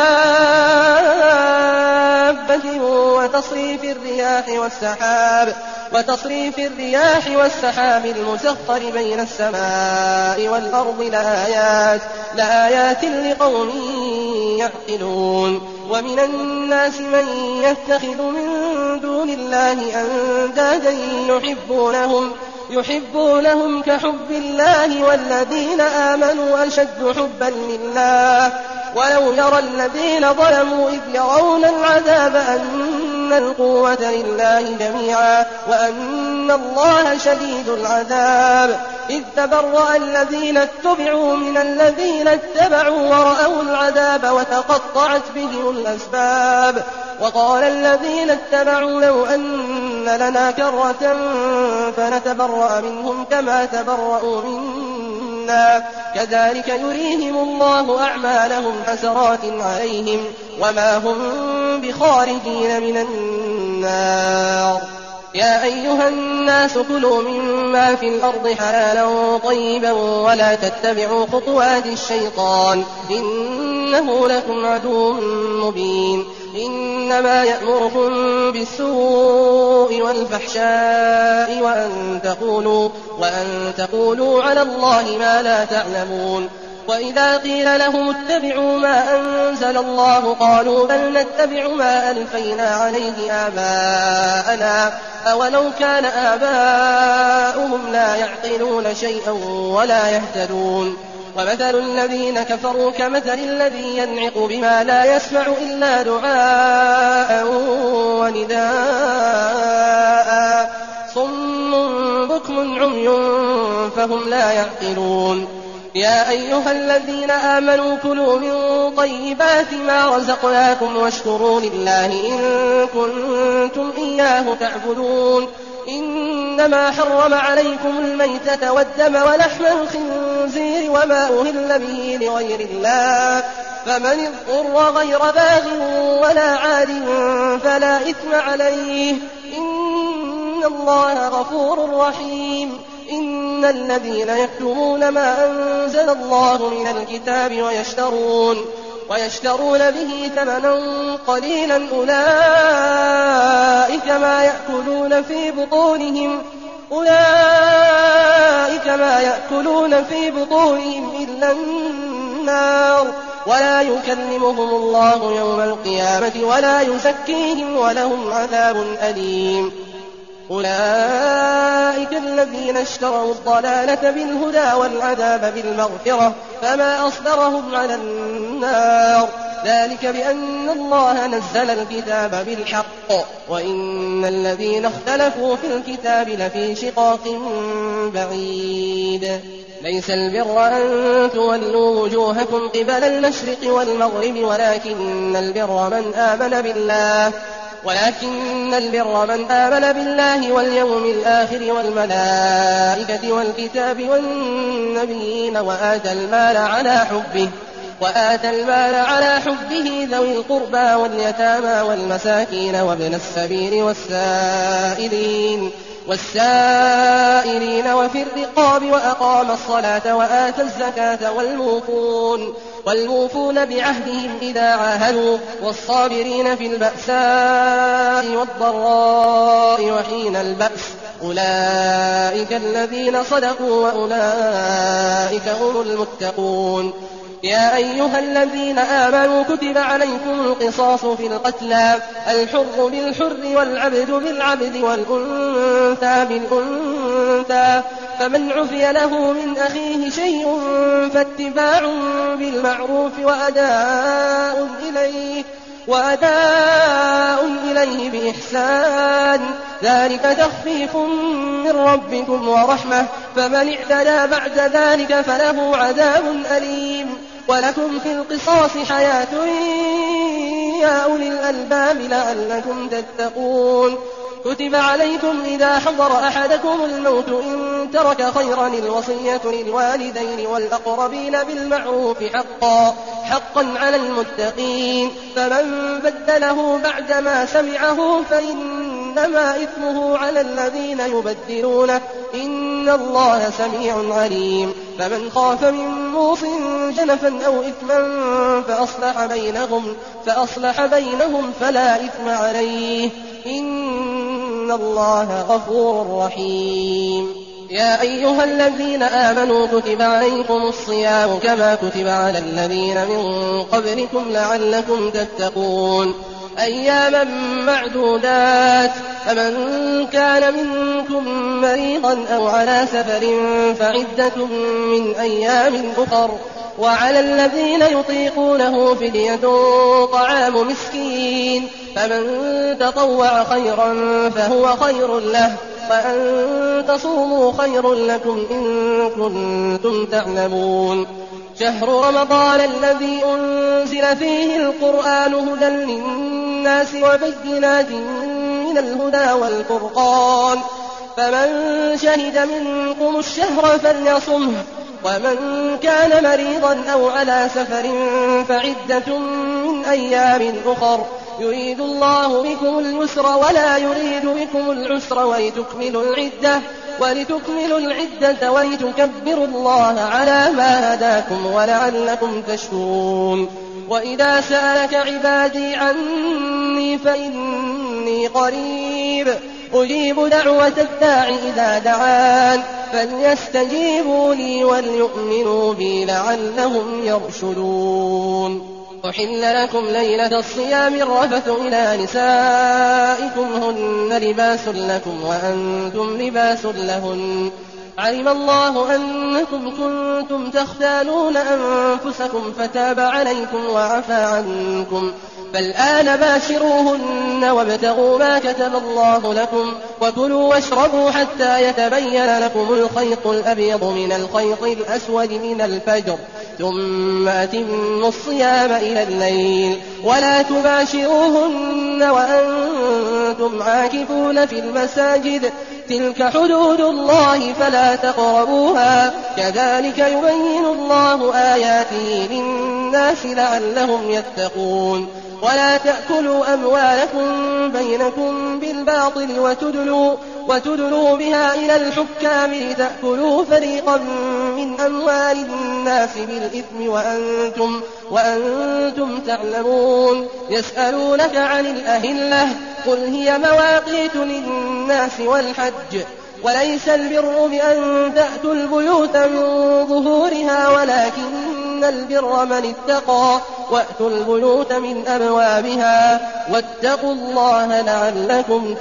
دابة وتصريف الرياح والسحاب وتصريف الرياح والسحاب المسخر بين السماء والأرض لآيات, لآيات لقوم يعقلون ومن الناس من يتخذ من دون الله أندادا يحبونهم يحبونهم كحب الله والذين آمنوا أشد حبا لله ولو يرى الذين ظلموا إذ يرون العذاب أن القوة لله جميعا وأن الله شديد العذاب إذ تبرأ الذين اتبعوا من الذين اتبعوا ورأوا العذاب وتقطعت بهم الأسباب وقال الذين اتبعوا لو أن لنا كرة فنتبرأ منهم كما تبرأوا منا كذلك يريهم الله أعمالهم حسرات عليهم وما هم بخارجين من النار يا أيها الناس كلوا مما في الأرض حلالا طيبا ولا تتبعوا خطوات الشيطان إنه لكم عدو مبين إنما يأمركم بالسوء والفحشاء وأن تقولوا, وأن تقولوا على الله ما لا تعلمون وإذا قيل لهم اتبعوا ما أنزل الله قالوا بل نتبع ما ألفينا عليه آباءنا أولو كان آباؤهم لا يعقلون شيئا ولا يهتدون ومثل الذين كفروا كمثل الذي ينعق بما لا يسمع إلا دعاء ونداء صم بكم عمي فهم لا يعقلون يا أيها الذين آمنوا كلوا من طيبات ما رزقناكم واشكروا لله إن كنتم إياه تعبدون إنما حرم عليكم الميتة والدم ولحم الخنزير وما أهل به لغير الله فمن اضطر غير باغ ولا عاد فلا إثم عليه إن الله غفور رحيم إن الذين يكتمون ما أنزل الله من الكتاب ويشترون ويشترون به ثمنا قليلا أولئك ما يأكلون في بطونهم أولئك ما يأكلون في بطونهم إلا النار ولا يكلمهم الله يوم القيامة ولا يزكيهم ولهم عذاب أليم أولئك الذين اشتروا الضلالة بالهدى والعذاب بالمغفرة فما أصبرهم على النار ذلك بأن الله نزل الكتاب بالحق وإن الذين اختلفوا في الكتاب لفي شقاق بعيد ليس البر أن تولوا وجوهكم قبل المشرق والمغرب ولكن البر من آمن بالله ولكن البر من آمن بالله واليوم الآخر والملائكة والكتاب والنبيين وآتى المال على حبه وآتى المال على حبه ذوي القربى واليتامى والمساكين وابن السبيل والسائلين والسائلين وفي الرقاب وأقام الصلاة وآتى الزكاة والموفون والموفون بعهدهم إذا عاهدوا والصابرين في البأساء والضراء وحين البأس أولئك الذين صدقوا وأولئك هم المتقون يا أيها الذين آمنوا كتب عليكم القصاص في القتلى الحر بالحر والعبد بالعبد والأنثى بالأنثى فمن عفي له من أخيه شيء فاتباع بالمعروف وأداء إليه وأداء إليه بإحسان ذلك تخفيف من ربكم ورحمة فمن اعتدى بعد ذلك فله عذاب أليم ولكم في القصاص حياة يا أولي الألباب لعلكم تتقون كتب عليكم إذا حضر أحدكم الموت إن ترك خيرا الوصية للوالدين والأقربين بالمعروف حقا حقا على المتقين فمن بدله بعدما سمعه فإنما إثمه على الذين يبدلونه إن الله سميع عليم فمن خاف من موص جنفا أو إثما فأصلح بينهم, فأصلح بينهم فلا إثم عليه إن الله غفور رحيم يا أيها الذين آمنوا كتب عليكم الصيام كما كتب على الذين من قبلكم لعلكم تتقون أياما معدودات فمن كان منكم مريضا أو على سفر فعدة من أيام أخر وعلى الذين يطيقونه فدية طعام مسكين فمن تطوع خيرا فهو خير له وأن تصوموا خير لكم إن كنتم تعلمون شهر رمضان الذي أنزل فيه القرآن هدى للناس وبينات من الهدى والفرقان فمن شهد منكم الشهر فليصمه ومن كان مريضا أو على سفر فعدة من أيام أخر يريد الله بكم اليسر ولا يريد بكم العسر ولتكملوا العدة ولتكملوا العدة ولتكبروا الله على ما هداكم ولعلكم تشكرون وإذا سألك عبادي عني فإني قريب أجيب دعوة الداع إذا دعان فليستجيبوا لي وليؤمنوا بي لعلهم يرشدون أحل لكم ليلة الصيام الرفث إلى نسائكم هن لباس لكم وأنتم لباس لهن علم الله أنكم كنتم تختانون أنفسكم فتاب عليكم وعفى عنكم فالآن باشروهن وابتغوا ما كتب الله لكم وكلوا واشربوا حتى يتبين لكم الخيط الأبيض من الخيط الأسود من الفجر ثم أتموا الصيام إلى الليل ولا تباشروهن وأنتم عاكفون في المساجد تلك حدود الله فلا تقربوها كذلك يبين الله آياته للناس لعلهم يتقون ولا تأكلوا أموالكم بينكم بالباطل وتدلوا, وتدلوا بها إلى الحكام لتأكلوا فريقا من أموال الناس بالإثم وأنتم, وأنتم تعلمون يسألونك عن الأهلة قل هي مواقيت للناس والحج وليس البر بأن تأتوا البيوت من ظهورها ولكن البر من اتقى وأتوا البيوت من أبوابها واتقوا الله لعلكم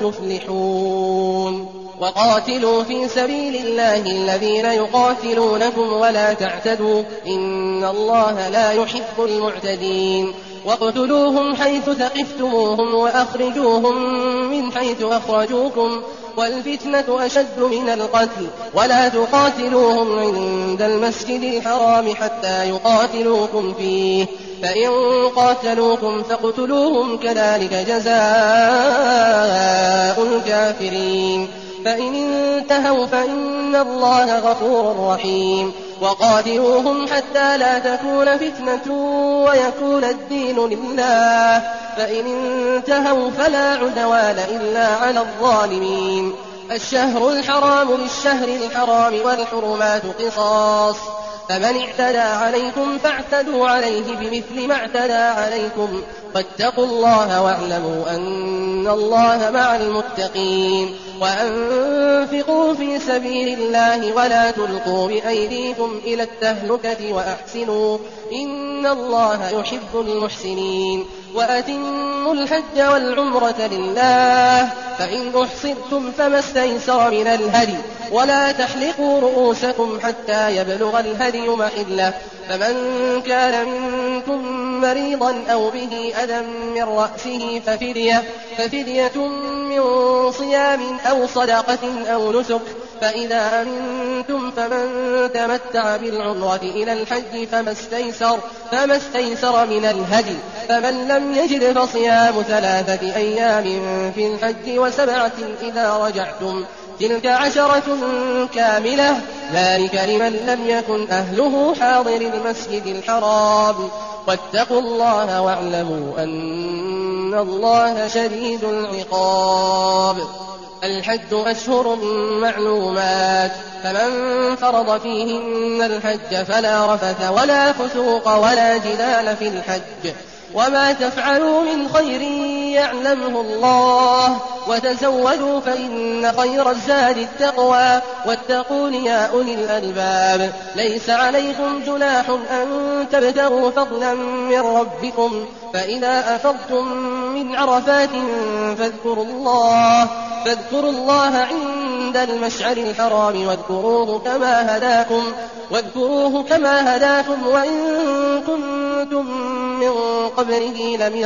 تفلحون وقاتلوا في سبيل الله الذين يقاتلونكم ولا تعتدوا إن الله لا يحب المعتدين واقتلوهم حيث ثقفتموهم وأخرجوهم من حيث أخرجوكم والفتنة أشد من القتل ولا تقاتلوهم عند المسجد الحرام حتى يقاتلوكم فيه فإن قاتلوكم فاقتلوهم كذلك جزاء الكافرين فإن انتهوا فإن الله غفور رحيم وقاتلوهم حتى لا تكون فتنة ويكون الدين لله فإن انتهوا فلا عدوان إلا على الظالمين الشهر الحرام للشهر الحرام والحرمات قصاص فمن اعتدى عليكم فاعتدوا عليه بمثل ما اعتدى عليكم واتقوا الله واعلموا أن الله مع المتقين وأنفقوا في سبيل الله ولا تلقوا بأيديكم إلى التهلكة وأحسنوا إن الله يحب المحسنين وأتموا الحج والعمرة لله فإن أحصرتم فما استيسر من الهدي ولا تحلقوا رؤوسكم حتى يبلغ الهدي محله فمن كان منكم مريضا أو به أذى من رأسه ففدية, ففدية من صيام أو صدقة أو نسك فإذا أمنتم فمن تمتع بالعمرة إلى الحج فما استيسر, فما استيسر من الهدي فمن لم يجد فصيام ثلاثة أيام في الحج وسبعة إذا رجعتم تلك عشرة كاملة ذلك لمن لم يكن أهله حاضر المسجد الحرام واتقوا الله واعلموا أن الله شديد العقاب الحج أشهر معلومات فمن فرض فيهن الحج فلا رفث ولا فسوق ولا جدال في الحج وما تفعلوا من خير يعلمه الله وتزودوا فإن خير الزاد التقوى واتقون يا أولي الألباب ليس عليكم جناح أن تبتغوا فضلا من ربكم فإذا أفضتم من عرفات فاذكروا الله, فاذكروا الله عند عند المشعر الحرام واذكروه كما هداكم واذكروه كما هداكم وإن كنتم من قبله لمن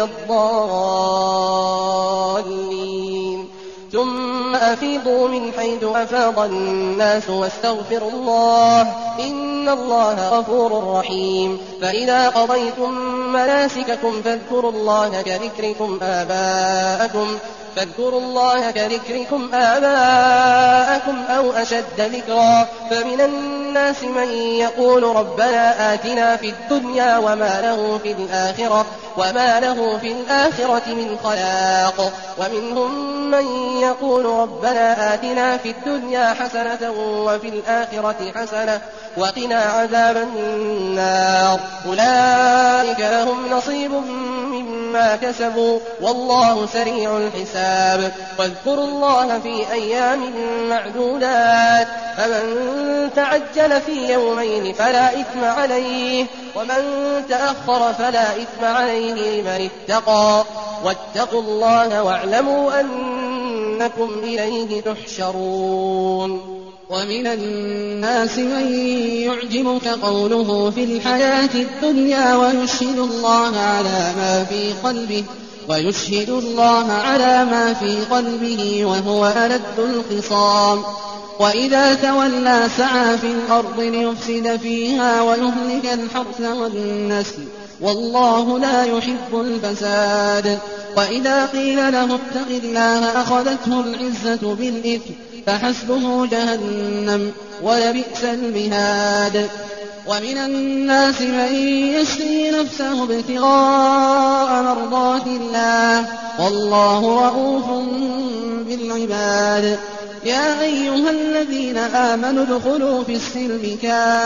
الضالين ثم أفيضوا من حيث أفاض الناس واستغفروا الله إن الله غفور رحيم فإذا قضيتم مناسككم فاذكروا الله كذكركم آباءكم فاذكروا الله كذكركم آباءكم أو أشد ذكرا فمن الناس من يقول ربنا آتنا في الدنيا وما له في الآخرة وما له في الآخرة من خلاق ومنهم من يقول ربنا آتنا في الدنيا حسنة وفي الآخرة حسنة وقنا عذاب النار أولئك لهم نصيب مما كسبوا والله سريع الحساب واذكروا الله في أيام معدودات فمن تعجل في يومين فلا إثم عليه ومن تأخر فلا إثم عليه لمن اتقى واتقوا الله واعلموا أنكم إليه تحشرون ومن الناس من يعجبك قوله في الحياة الدنيا ويشهد الله على ما في قلبه ويشهد الله على ما في قلبه وهو ألد الخصام وإذا تولى سعى في الأرض ليفسد فيها ويهلك الحرث والنسل والله لا يحب الفساد وإذا قيل له اتق الله أخذته العزة بالإثم فحسبه جهنم ولبئس المهاد ومن الناس من يشري نفسه ابتغاء مرضات الله والله رؤوف بالعباد يا أيها الذين آمنوا ادخلوا في السلم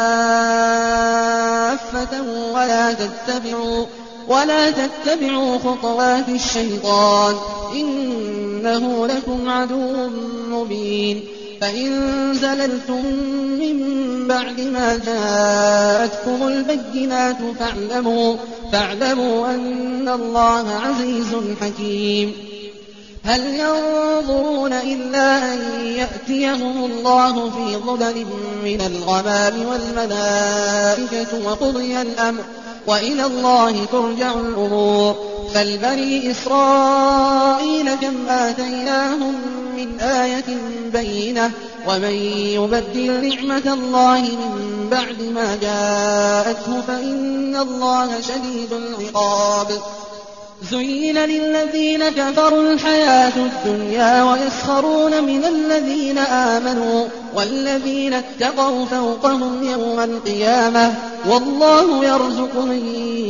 كافة ولا تتبعوا ولا تتبعوا خطوات الشيطان إنه لكم عدو مبين فإن زللتم من بعد ما جاءتكم البينات فاعلموا, فاعلموا أن الله عزيز حكيم هل ينظرون إلا أن يأتيهم الله في ظلل من الغمام والملائكة وقضي الأمر وإلى الله ترجع الأمور فالبني إسرائيل كم آتيناهم من آية بينة ومن يبدل نعمة الله من بعد ما جاءته فإن الله شديد العقاب زين للذين كفروا الحياة الدنيا ويسخرون من الذين آمنوا والذين اتقوا فوقهم يوم القيامة والله يرزق من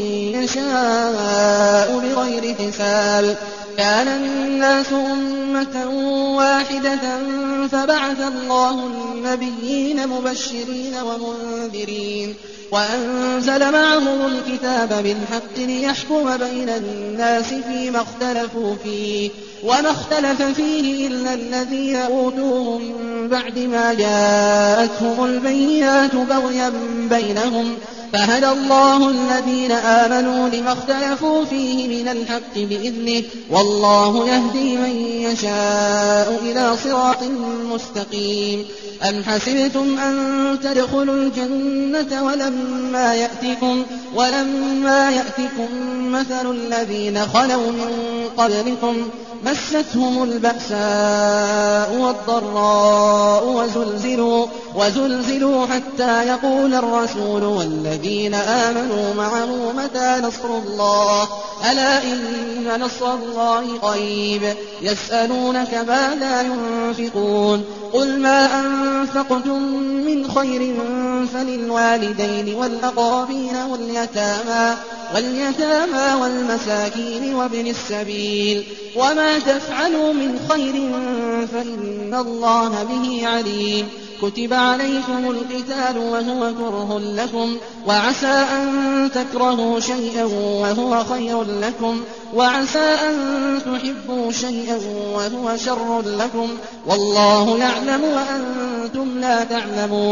يشاء بغير حساب كان الناس أمة واحدة فبعث الله النبيين مبشرين ومنذرين وأنزل معهم الكتاب بالحق ليحكم بين الناس فيما اختلفوا فيه وما اختلف فيه إلا الذين أوتوه من بعد ما جاءتهم البينات بغيا بينهم فهدى الله الذين آمنوا لما اختلفوا فيه من الحق بإذنه والله يهدي من يشاء إلى صراط مستقيم أم حسبتم أن تدخلوا الجنة ولما يأتكم, ولما يأتكم مثل الذين خلوا من قبلكم مستهم البأساء والضراء وزلزلوا, وزلزلوا حتى يقول الرسول والذين آمنوا معه متى نصر الله ألا إن نصر الله قريب يسألونك ماذا ينفقون قل ما أنفقتم من خير فللوالدين والأقربين واليتامى, واليتامى والمساكين وابن السبيل وما تفعلوا من خير فإن الله به عليم كتب عليكم القتال وهو كره لكم وعسى أن تكرهوا شيئا وهو خير لكم وعسى أن تحبوا شيئا وهو شر لكم والله يعلم وأنتم لا تعلمون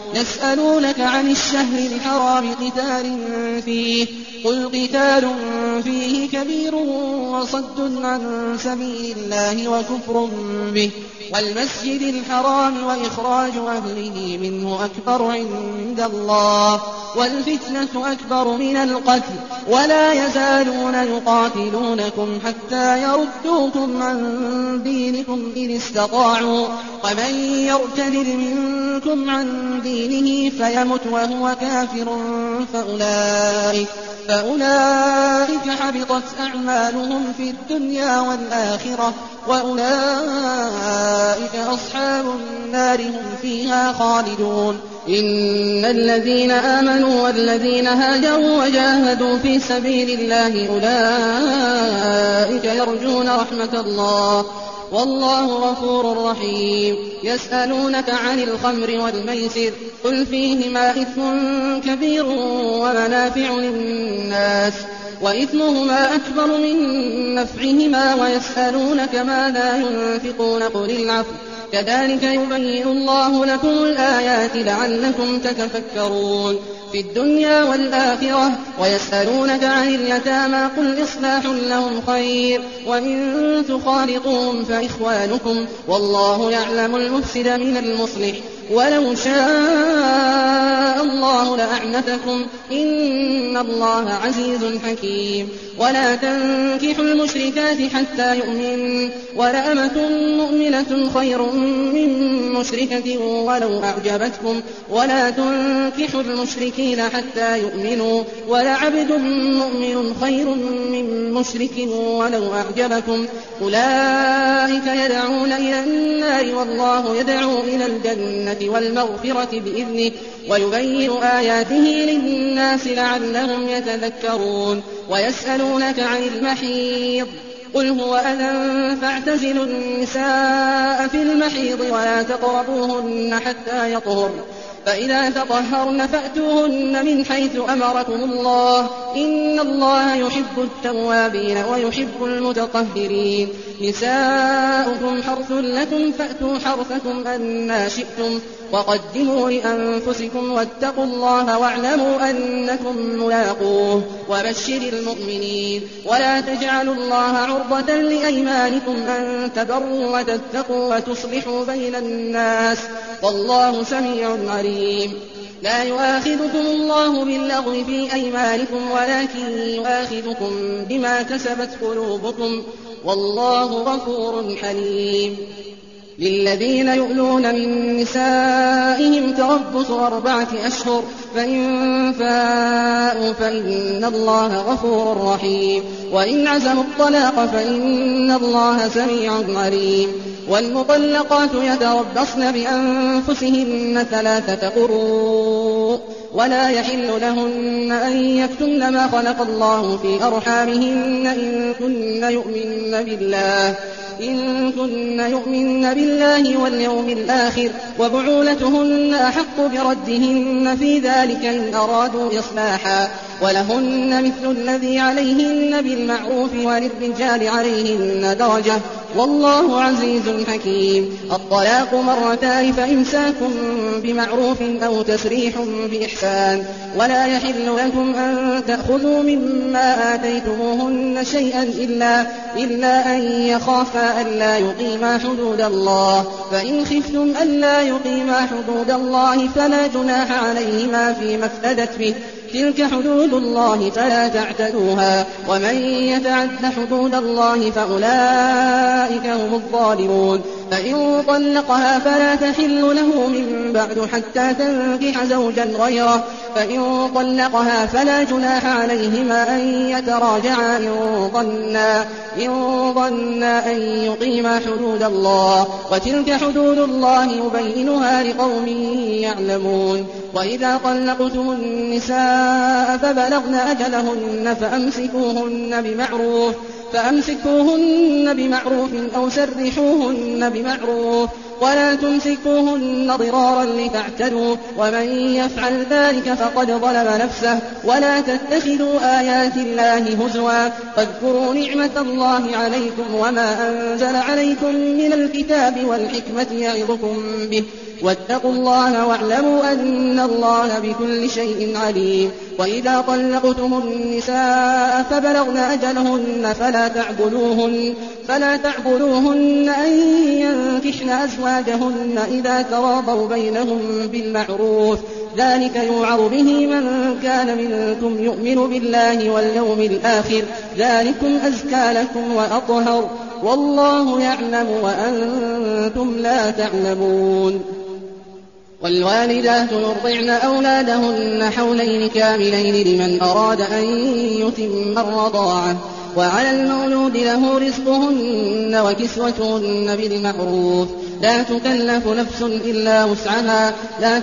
يسألونك عن الشهر الحرام قتال فيه قل قتال فيه كبير وصد عن سبيل الله وكفر به والمسجد الحرام وإخراج أهله منه أكبر عند الله والفتنة أكبر من القتل ولا يزالون يقاتلونكم حتى يردوكم عن دينكم إن استطاعوا ومن يرتد منكم عن دينه فيمت وهو كافر فأولئك, فأولئك حبطت أعمالهم في الدنيا والآخرة وأولئك أصحاب النار هم فيها خالدون. إن الذين آمنوا والذين هاجروا وجاهدوا في سبيل الله أولئك يرجون رحمة الله والله غفور رحيم. يسألونك عن الخمر والميسر قل فيهما إثم كبير ومنافع للناس وإثمهما أكبر من نفعهما ويسألونك ماذا ينفقون قل العفو كذلك يبين الله لكم الآيات لعلكم تتفكرون في الدنيا والآخرة. ويسألونك عن اليتامى قل إصلاح لهم خير وإن تخالطوهم فإخوانكم والله يعلم المفسد من المصلح ولو شاء الله لأعنتكم إن الله عزيز حكيم. ولا تنكحوا المشركات حتى يؤمن ولأمة مؤمنة خير من مشركة ولو أعجبتكم ولا تنكحوا المشركين حتى يؤمنوا ولعبد مؤمن خير من مشرك ولو أعجبكم أولئك يدعون إلى النار والله يدعو إلى الجنة والمغفرة بإذنه ويبين آياته للناس لعلهم يتذكرون. ويسألونك عن المحيض قل هو أذى فاعتزلوا النساء في المحيض ولا تقربوهن حتى يطهرن فإذا تطهرن فأتوهن من حيث أمركم الله إن الله يحب التوابين ويحب المتطهرين. نساؤكم حرث لكم فأتوا حرثكم أنى شئتم وقدموا لأنفسكم واتقوا الله واعلموا أنكم ملاقوه وبشر المؤمنين. ولا تجعلوا الله عرضة لأيمانكم أن تبروا وتتقوا وتصلحوا بين الناس والله سميع عليم. لا يؤاخذكم الله باللغو في أيمانكم ولكن يؤاخذكم بما كسبت قلوبكم والله غفور حليم. للذين يؤلون من نسائهم تربص أربعة أشهر فإن فاءوا فإن الله غفور رحيم وإن عزموا الطلاق فإن الله سميع عليم. والمطلقات يتربصن بأنفسهن ثلاثة قروء ولا يحل لهن أن يكتمن ما خلق الله في أرحامهن إن كن يؤمن بالله إن كن يؤمن بالله واليوم الآخر وبعولتهن أحق بردهن في ذلك إن أرادوا إصلاحا ولهن مثل الذي عليهن بالمعروف وللرجال عليهن درجة والله عزيز حكيم. الطلاق مرتان فإمساكم بمعروف أو تسريح بإحسان ولا يحل لكم أن تأخذوا مما آتيتموهن شيئا إلا, إلا أن يخافا ألا يقيما حدود الله فإن خفتم ألا يقيما حدود الله فلا جناح عليهما فيما افتدت به تلك حدود الله فلا تعتدوها ومن يتعد حدود الله فأولئك هم الظالمون. فإن طلقها فلا تحل له من بعد حتى تنكح زوجا غيره فإن طلقها فلا جناح عليهما أن يتراجعا إن ظنا إن ظنا أن يقيما حدود الله وتلك حدود الله يبينها لقوم يعلمون. وإذا طلقتم النساء فبلغن أجلهن فأمسكوهن بمعروف فأمسكوهن بمعروف أو سرحوهن بمعروف ولا تمسكوهن ضرارا لتعتدوا ومن يفعل ذلك فقد ظلم نفسه ولا تتخذوا آيات الله هزوا واذكروا نعمة الله عليكم وما أنزل عليكم من الكتاب والحكمة يعظكم به واتقوا الله واعلموا أن الله بكل شيء عليم. وإذا طلقتم النساء فبلغن أجلهن فلا تعبدوهن, فلا تعبدوهن أن ينكحن أزواجهن إذا تراضوا بينهم بالمعروف ذلك يوعظ به من كان منكم يؤمن بالله واليوم الآخر ذلكم أزكى لكم وأطهر والله يعلم وأنتم لا تعلمون. والوالدات يرضعن أولادهن حولين كاملين لمن أراد أن يتم الرضاعة وعلى المولود له رزقهن وكسوتهن بالمعروف لا تكلف نفس إلا وسعها لا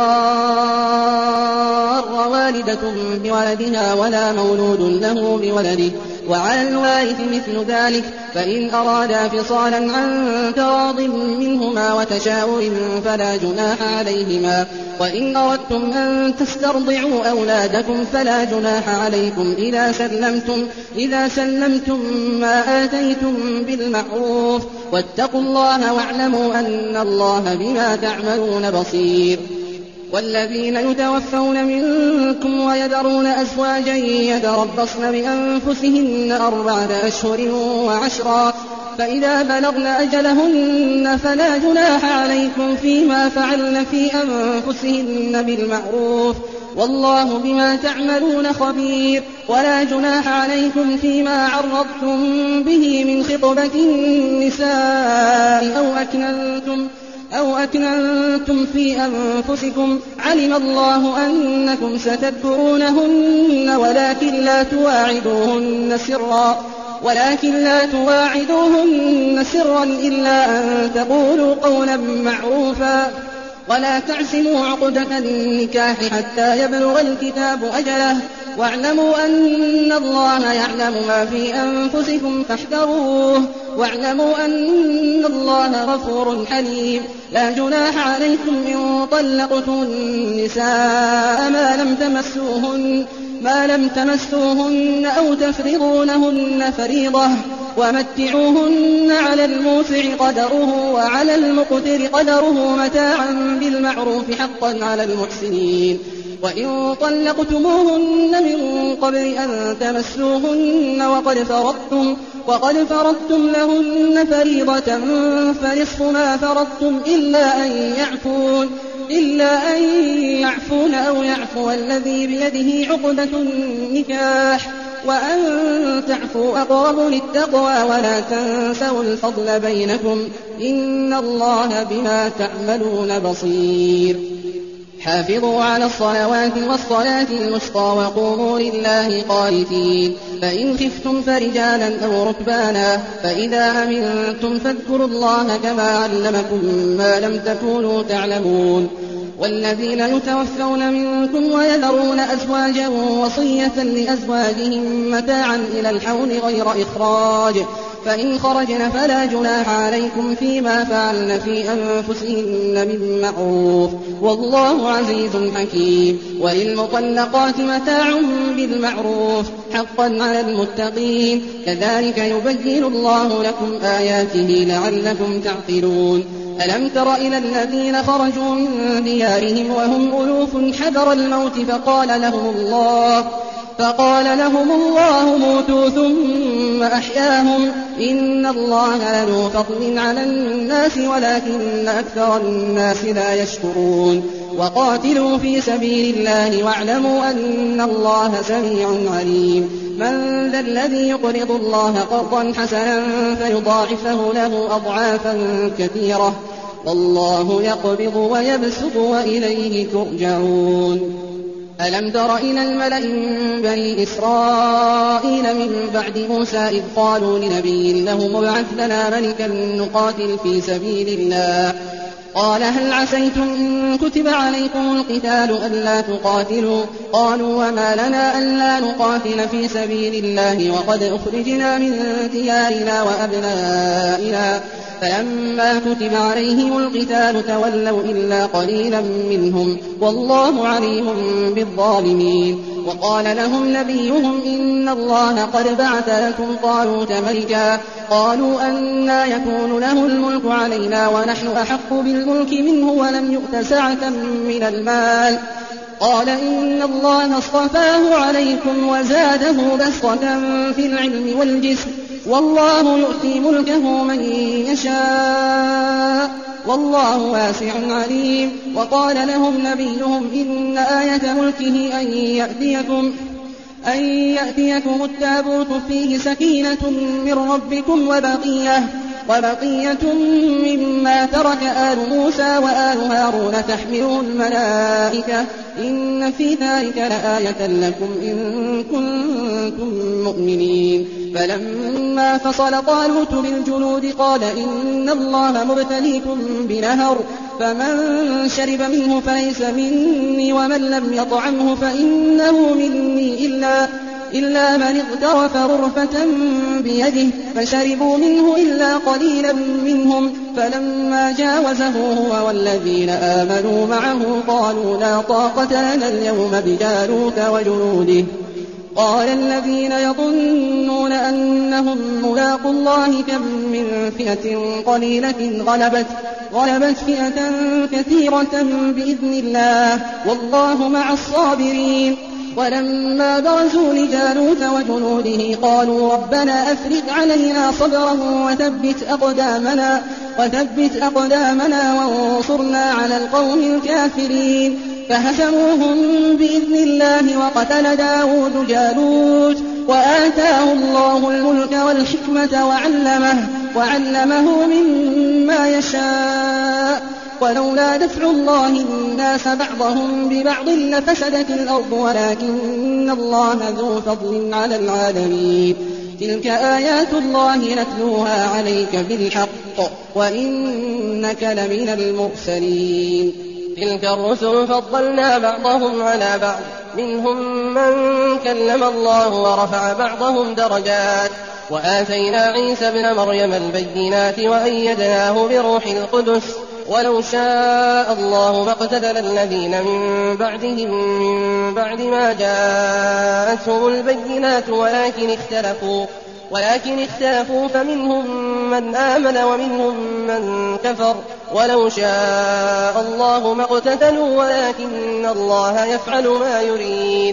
تضار والدة بولدها ولا مولود له بولده وعلى الوارث مثل ذلك فإن أرادا فصالا عن تراض منهما وتشاور فلا جناح عليهما وإن أردتم أن تسترضعوا أولادكم فلا جناح عليكم إذا سلمتم, إذا سلمتم ما آتيتم بالمعروف واتقوا الله واعلموا أن الله بما تعملون بصير. والذين يتوفون منكم ويذرون أزواجا يتربصن بأنفسهن أربعة أشهر وعشرا فإذا بلغن أجلهن فلا جناح عليكم فيما فعلن في أنفسهن بالمعروف والله بما تعملون خبير. ولا جناح عليكم فيما عرضتم به من خطبة النساء أو أكننتم أو أكننتم في أنفسكم علم الله أنكم ستذكرونهن ولكن لا تواعدوهن سرا ولكن لا تواعدوهن سرا إلا أن تقولوا قولا معروفا ولا تعزموا عقدة النكاح حتى يبلغ الكتاب أجله واعلموا أن الله يعلم ما في أنفسكم فاحذروه واعلموا أن الله غفور حليم. لا جناح عليكم إن طلقتم النساء ما لم تمسوهن ما لم تمسوهن أو تفرضوا لهن فريضة ومتعوهن على الموسع قدره وعلى المقتر قدره متاعا بالمعروف حقا على المحسنين. وإن طلقتموهن من قبل أن تمسوهن وقد فرضتم, وقد فرضتم لهن فريضة فنصف ما فرضتم إلا أن يعفون إلا أن يعفون أو يعفو الذي بيده عقدة النكاح وأن تعفوا أقرب للتقوى ولا تنسوا الفضل بينكم إن الله بما تعملون بصير. حافظوا على الصلوات والصلاة الوسطى وقوموا لله قانتين. فإن خفتم فرجالا أو ركبانا فإذا أمنتم فاذكروا الله كما علمكم ما لم تكونوا تعلمون. والذين يتوفون منكم ويذرون أزواجا وصية لأزواجهم متاعا إلى الحول غير إخراج فإن خرجن فلا جناح عليكم فيما فعلن في أنفسهن بالمعروف والله عزيز حكيم. وللمطلقات متاع بالمعروف حقا على المتقين كذلك يبين الله لكم آياته لعلكم تعقلون. ألم تر إلى الذين خرجوا من ديارهم وهم ألوف حذر الموت فقال لهم الله فقال لهم الله موتوا ثم أحياهم إن الله لذو فضل على الناس ولكن أكثر الناس لا يشكرون. وقاتلوا في سبيل الله واعلموا أن الله سميع عليم. من ذا الذي يقرض الله قرضا حسنا فيضاعفه له أضعافا كثيرة والله يقبض ويبسط وإليه ترجعون. ألم تر إلى الملأ من بني إسرائيل من بعد موسى إذ قالوا لنبي له ابعث لنا ملكا نقاتل في سبيل الله قال هل عسيتم إن كتب عليكم القتال ألا تقاتلوا قالوا وما لنا ألا نقاتل في سبيل الله وقد أخرجنا من ديارنا وأبنائنا فلما كتب عليهم القتال تولوا إلا قليلا منهم والله عليم بالظالمين. وقال لهم نبيهم إن الله قد بعث لكم طالوت ملكا قالوا أنى يكون له الملك علينا ونحن أحق بالملك منه ولم يؤت سعة من المال قال إن الله اصطفاه عليكم وزاده بسطة في العلم والجسم والله يؤتي ملكه من يشاء والله واسع عليم. وقال لهم نبيهم إن آية ملكه أن يأتيكم أن يأتيكم التابوت فيه سكينة من ربكم وبقية وبقية مما ترك آل موسى وآل هارون تحمله الملائكة إن في ذلك لآية لكم إن كنتم مؤمنين. فلما فصل طالوت بالجنود قال إن الله مبتليكم بنهر فمن شرب منه فليس مني ومن لم يطعمه فإنه مني إلا إلا من اغترف غرفة بيده فشربوا منه إلا قليلا منهم فلما جاوزه هو والذين آمنوا معه قالوا لا طاقة لنا اليوم بجالوت وجنوده. قال الذين يظنون أنهم ملاقو الله كم من فئة قليلة غلبت غلبت فئة كثيرة بإذن الله والله مع الصابرين. ولما برزوا لجالوت وجنوده قالوا ربنا أفرغ علينا صبرا وثبت أقدامنا وثبت أقدامنا وانصرنا على القوم الكافرين. فهزموهم بإذن الله وقتل داود جالوت وآتاه الله الملك والحكمة وعلمه, وعلمه مما يشاء ولولا دفع الله الناس بعضهم ببعض لفسدت الأرض ولكن الله ذو فضل على العالمين. تلك آيات الله نتلوها عليك بالحق وإنك لمن المرسلين. تلك الرسل فضلنا بعضهم على بعض منهم من كلم الله ورفع بعضهم درجات وآتينا عيسى ابن مريم البينات وأيدناه بروح القدس ولو شاء الله ما اقتتل الذين من بعدهم من بعد ما جاءتهم البينات ولكن اختلفوا ولكن اختلفوا فمنهم من آمن ومنهم من كفر ولو شاء الله ما اقتتلوا ولكن الله يفعل ما يريد.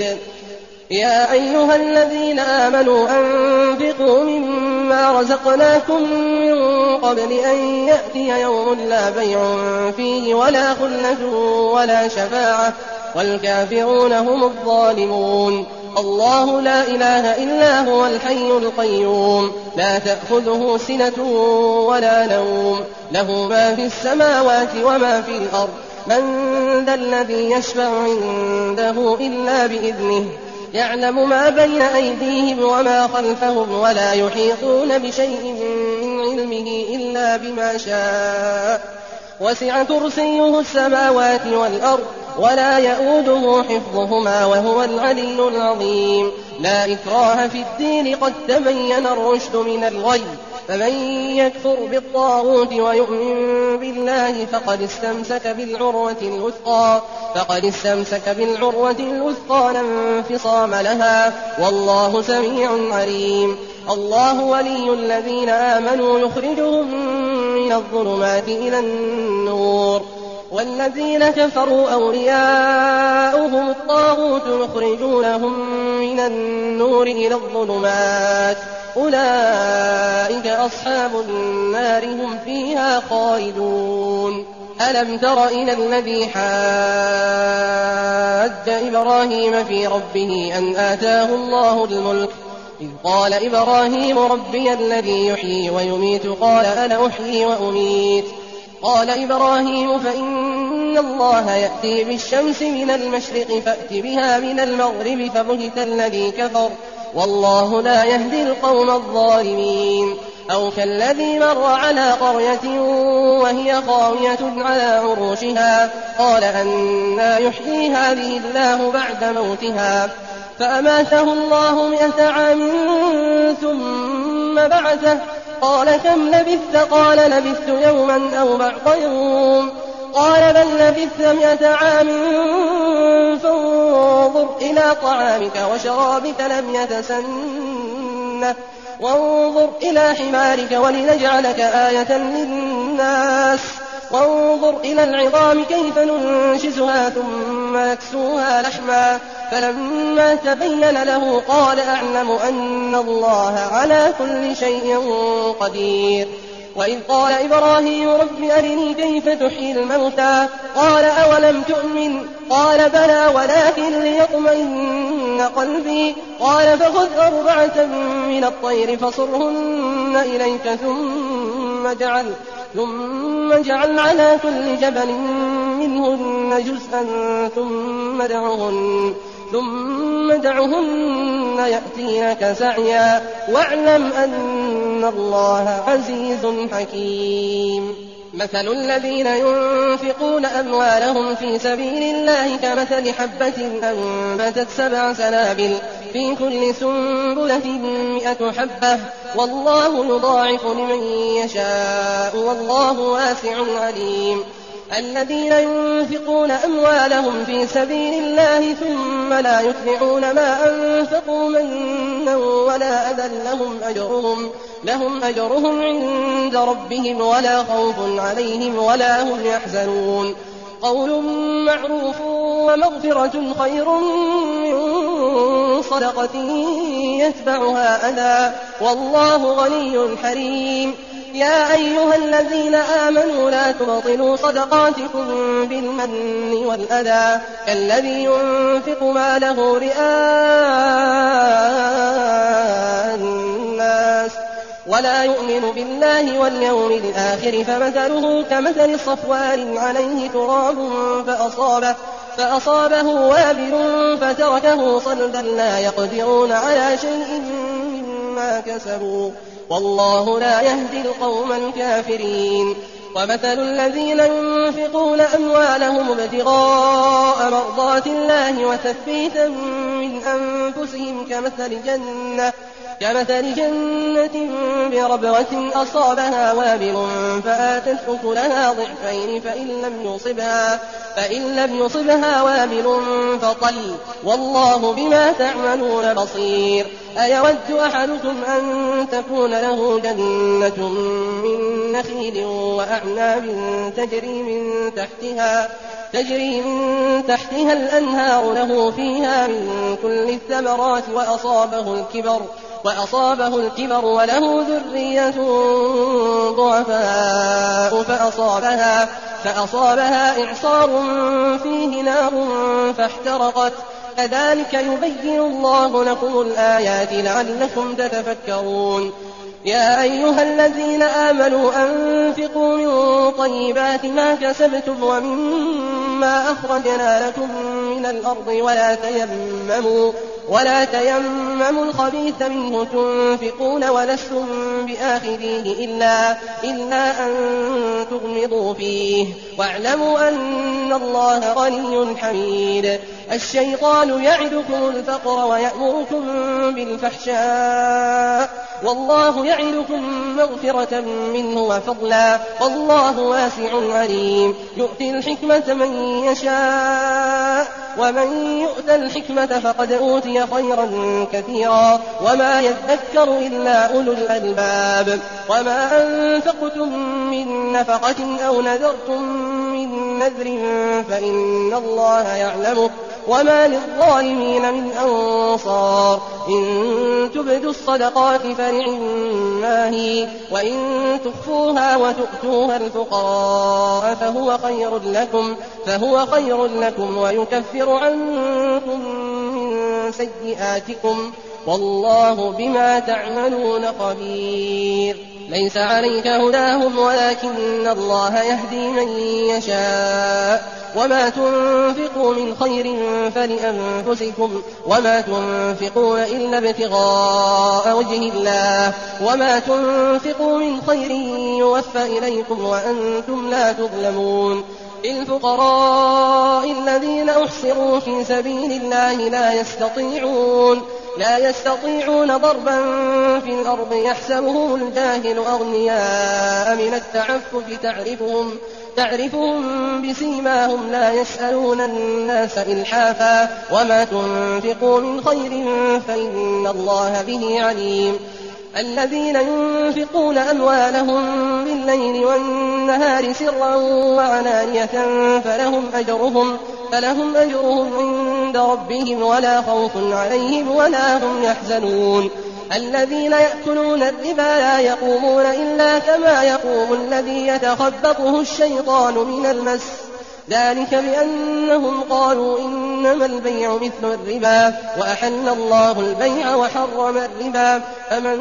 يا أيها الذين آمنوا أنفقوا مما رزقناكم من قبل أن يأتي يوم لا بيع فيه ولا خلة ولا شفاعة والكافرون هم الظالمون. الله لا إله إلا هو الحي القيوم لا تأخذه سنة ولا نوم له ما في السماوات وما في الأرض من ذا الذي يشفع عنده إلا بإذنه يعلم ما بين أيديهم وما خلفهم ولا يحيطون بشيء من علمه إلا بما شاء وسع كرسيه السماوات والأرض ولا يؤوده حفظهما وهو العلي العظيم. لا إكراه في الدين قد تبين الرشد من الغي فمن يكفر بالطاغوت ويؤمن بالله فقد استمسك بالعروة الوثقى فقد استمسك بالعروة الوثقى لا انفصام لها والله سميع عليم. الله ولي الذين آمنوا يخرجهم من الظلمات إلى النور والذين كفروا أولياؤهم الطاغوت يخرجونهم من النور إلى الظلمات أولئك أصحاب النار هم فيها خالدون. ألم تر إلى الذي حاج إبراهيم في ربه أن آتاه الله الملك إذ قال إبراهيم ربي الذي يحيي ويميت قال أنا أحيي وأميت قال إبراهيم فإن الله يأتي بالشمس من المشرق فأت بها من المغرب فبهت الذي كفر والله لا يهدي القوم الظالمين. أو كالذي مر على قرية وهي خاوية على عروشها قال أنى يحيي هذه الله بعد موتها فأماته الله مئة عام ثم بعثه قال كم لبثت؟ قال لبثت يوما أو بعض يوم. قال بل لبثت مئة عام فانظر إلى طعامك وشرابك لم يتسنه وانظر إلى حمارك ولنجعلك آية للناس وانظر إلى العظام كيف ننشزها ثم نكسوها لحما فلما تبين له قال أعلم أن الله على كل شيء قدير. وإذ قال إبراهيم رب أرني كيف تحيي الموتى قال أولم تؤمن قال بلى ولكن ليطمئن قلبي قال فخذ أربعة من الطير فصرهن إليك ثم جعل ثم جعل على كل جبل منهن جزءا ثم دعهن ثم دعهن يأتينك سعيا واعلم أن الله عزيز حكيم. مثل الذين ينفقون أموالهم في سبيل الله كمثل حبة أنبتت سبع سنابل في كل سنبلة مئة حبة والله يضاعف لمن يشاء والله واسع عليم. الذين ينفقون أموالهم في سبيل الله ثم لا يتبعون ما أنفقوا منا ولا أذى لهم أجرهم لهم أجرهم عند ربهم ولا خوف عليهم ولا هم يحزنون. قول معروف ومغفرة خير من صدقة يتبعها أذى والله غني حليم. يا أيها الذين آمنوا لا تبطلوا صدقاتكم بالمن والأذى كالذي ينفق ماله رئاء الناس ولا يؤمن بالله واليوم الآخر فمثله كمثل صفوان عليه تراب فأصابه, فأصابه وابل فتركه صلدا لا يقدرون على شيء مما كسبوا والله لا يهدي القوم الكافرين. ومثل الذين ينفقون أموالهم ابتغاء مرضات الله وتثبيتا من أنفسهم كمثل جنة كمثل جنة بربوة أصابها وابل فآتت أكلها ضعفين فإن لم يصبها فإن لم يصبها وابل فطل والله بما تعملون بصير. أيود أحدكم أن تكون له جنة من نخيل وأعناب تجري من تحتها تجري من تحتها الأنهار له فيها من كل الثمرات وأصابه الكبر وأصابه الكبر وله ذرية ضعفاء فأصابها فأصابها إعصار فيه نار فاحترقت كذلك يبين الله لكم الآيات لعلكم تتفكرون. يا أيها الذين آمنوا أنفقوا من طيبات ما كسبتم ومما أخرجنا لكم من الأرض ولا تيمموا ولا تيمموا الخبيث منه تنفقون ولستم بآخذيه إلا, إلا أن تغمضوا فيه واعلموا أن الله غني حميد. الشيطان يعدكم الفقر ويأمركم بالفحشاء والله يعدكم مغفرة منه وفضلا والله واسع عليم. يؤتي الحكمة من يشاء ومن يؤت الحكمة فقد أوتي خيرا كثيرا وما يذكر إلا أولو الألباب. وما أنفقتم من نفقة أو نذرتم من نذر فإن الله يعلمه وما للظالمين من أنصار. إن تبدوا الصدقات فنعما هي وإن تخفوها وتؤتوها الفقراء فهو خير لكم فهو خير لكم ويكفر عنكم من سيئاتكم والله بما تعملون خبير. ليس عليك هداهم ولكن الله يهدي من يشاء وما تنفقوا من خير فلأنفسكم وما تنفقون إلا ابتغاء وجه الله وما تنفقوا من خير يوفى إليكم وأنتم لا تظلمون. للفقراء الذين أحصروا في سبيل الله لا يستطيعون لا يستطيعون ضربا في الأرض يحسبهم الجاهل أغنياء من التعفف تعرفهم تعرفهم بسيماهم لا يسألون الناس إلحافا وما تنفقوا من خير فإن الله به عليم الذين ينفقون أموالهم بالليل والنهار سرا وعلانية فلهم أجرهم فلهم أجرهم عند ربهم ولا خوف عليهم ولا هم يحزنون الذين يأكلون الربا لا يقومون إلا كما يقوم الذي يتخبطه الشيطان من المس ذلك بأنهم قالوا إنما البيع مثل الربا وأحل الله البيع وحرم الربا فمن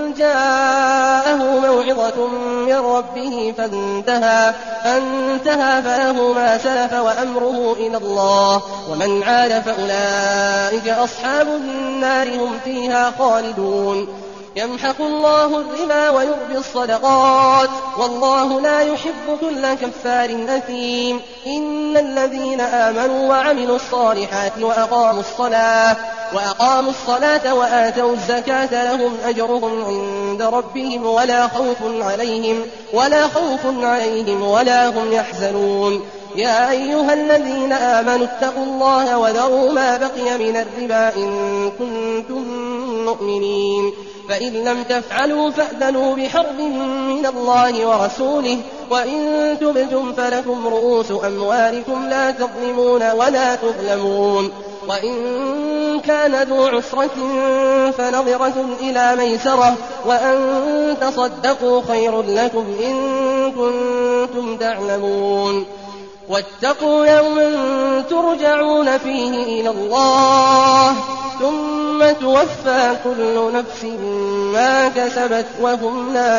جاءه موعظة من ربه فانتهى, فانتهى فله ما سلف وأمره إلى الله ومن عاد فأولئك أصحاب النار هم فيها خالدون يمحق الله الربا ويربي الصدقات والله لا يحب كل كفار أثيم إن الذين آمنوا وعملوا الصالحات وأقاموا الصلاة وأقاموا الصلاة وآتوا الزكاة لهم أجرهم عند ربهم ولا خوف عليهم ولا خوف عليهم ولا هم يحزنون يا أيها الذين آمنوا اتقوا الله وذروا ما بقي من الربا إن كنتم مؤمنين فإن لم تفعلوا فأذنوا بحرب من الله ورسوله وإن تبتم فلكم رؤوس أموالكم لا تظلمون ولا تظلمون وإن كان ذو عسرة فنظرة إلى ميسرة وأن تصدقوا خير لكم إن كنتم تعلمون واتقوا يوما ترجعون فيه إلى الله ثم توفى كل نفس ما كسبت وهم لا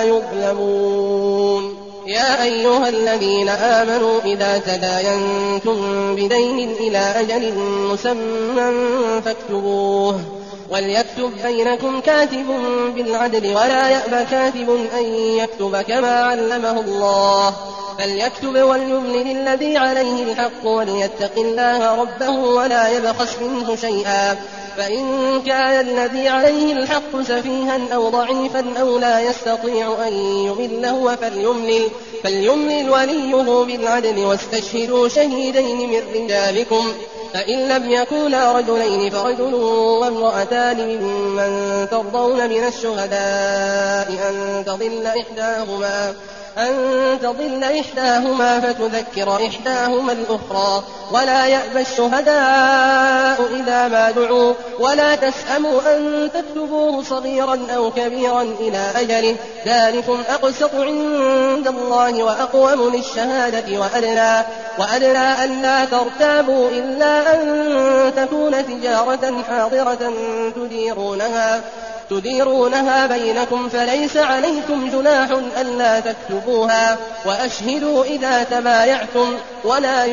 يظلمون يا أيها الذين آمنوا إذا تداينتم بدين إلى أجل مسمى فاكتبوه وليكتب بينكم كاتب بالعدل ولا يأب كاتب أن يكتب كما علمه الله فليكتب وليملل الذي عليه الحق وليتق الله ربه ولا يبخس منه شيئا فإن كان الذي عليه الحق سفيها أو ضعيفا أو لا يستطيع أن يمله فليملل, فليملل وليه بالعدل واستشهدوا شهيدين من رجالكم فإن لم يكونا رجلين فرجل وامرأتان ممن ترضون من الشهداء أن تضل إحداهما أن تضل إحداهما فتذكر إحداهما الأخرى ولا يأبى الشهداء إذا ما دعوا ولا تسأموا أن تكتبوه صغيرا أو كبيرا إلى أجله ذلكم أقسط عند الله وأقوم للشهادة وأدنى, وأدنى أن لا ترتابوا إلا أن تكون تجارة حاضرة تديرونها تديرونها بينكم فليس عليكم جناح ألا تكتبوها وأشهدوا إذا تبايعتم ولا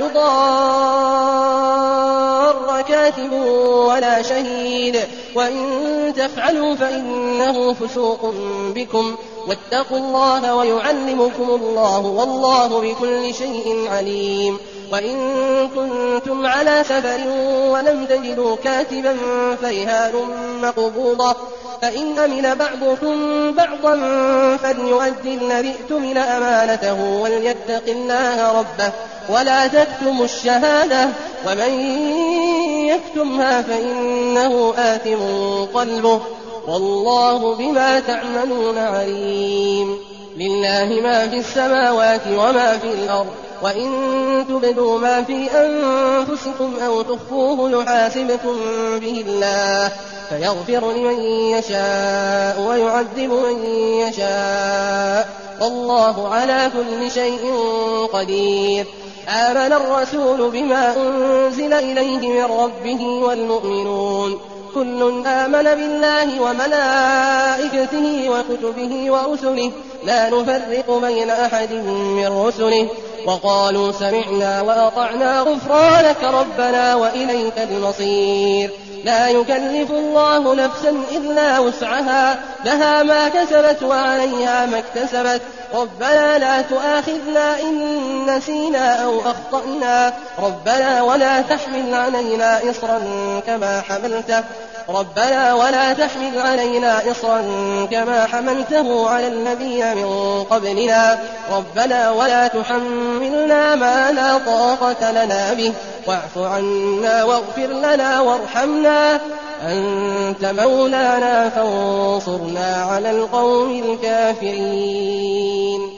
يضار كاتب ولا شهيد وإن تفعلوا فإنه فسوق بكم واتقوا الله ويعلمكم الله والله بكل شيء عليم وإن كنتم على سفر ولم تجدوا كاتبا فرهان مقبوضة فإن أمن بعضكم بعضا فليؤدي الذي ائتمن أمانته وليتق الله ربه ولا تكتموا الشهادة ومن يكتمها فإنه آثم قلبه والله بما تعملون عليم لله ما في السماوات وما في الأرض وإن تبدوا ما في أنفسكم أو تخفوه يحاسبكم به الله فيغفر لمن يشاء ويعذب من يشاء والله على كل شيء قدير آمن الرسول بما أنزل إليه من ربه والمؤمنون كل آمن بالله وملائكته وكتبه ورسله لا نفرق بين أحد من رسله وقالوا سمعنا وأطعنا غفرانك ربنا وإليك المصير لا يكلف الله نفسا إلا وسعها لها ما كسبت وعليها ما اكتسبت ربنا لا تؤاخذنا إن نسينا أو أخطأنا ربنا ولا تحمل علينا إصرا كما حملته ربنا ولا تحمل علينا إصرا كما حملته على الذين من قبلنا ربنا ولا تحملنا ما لا طاقة لنا به واعف عنا واغفر لنا وارحمنا أنت مولانا فانصرنا على القوم الكافرين.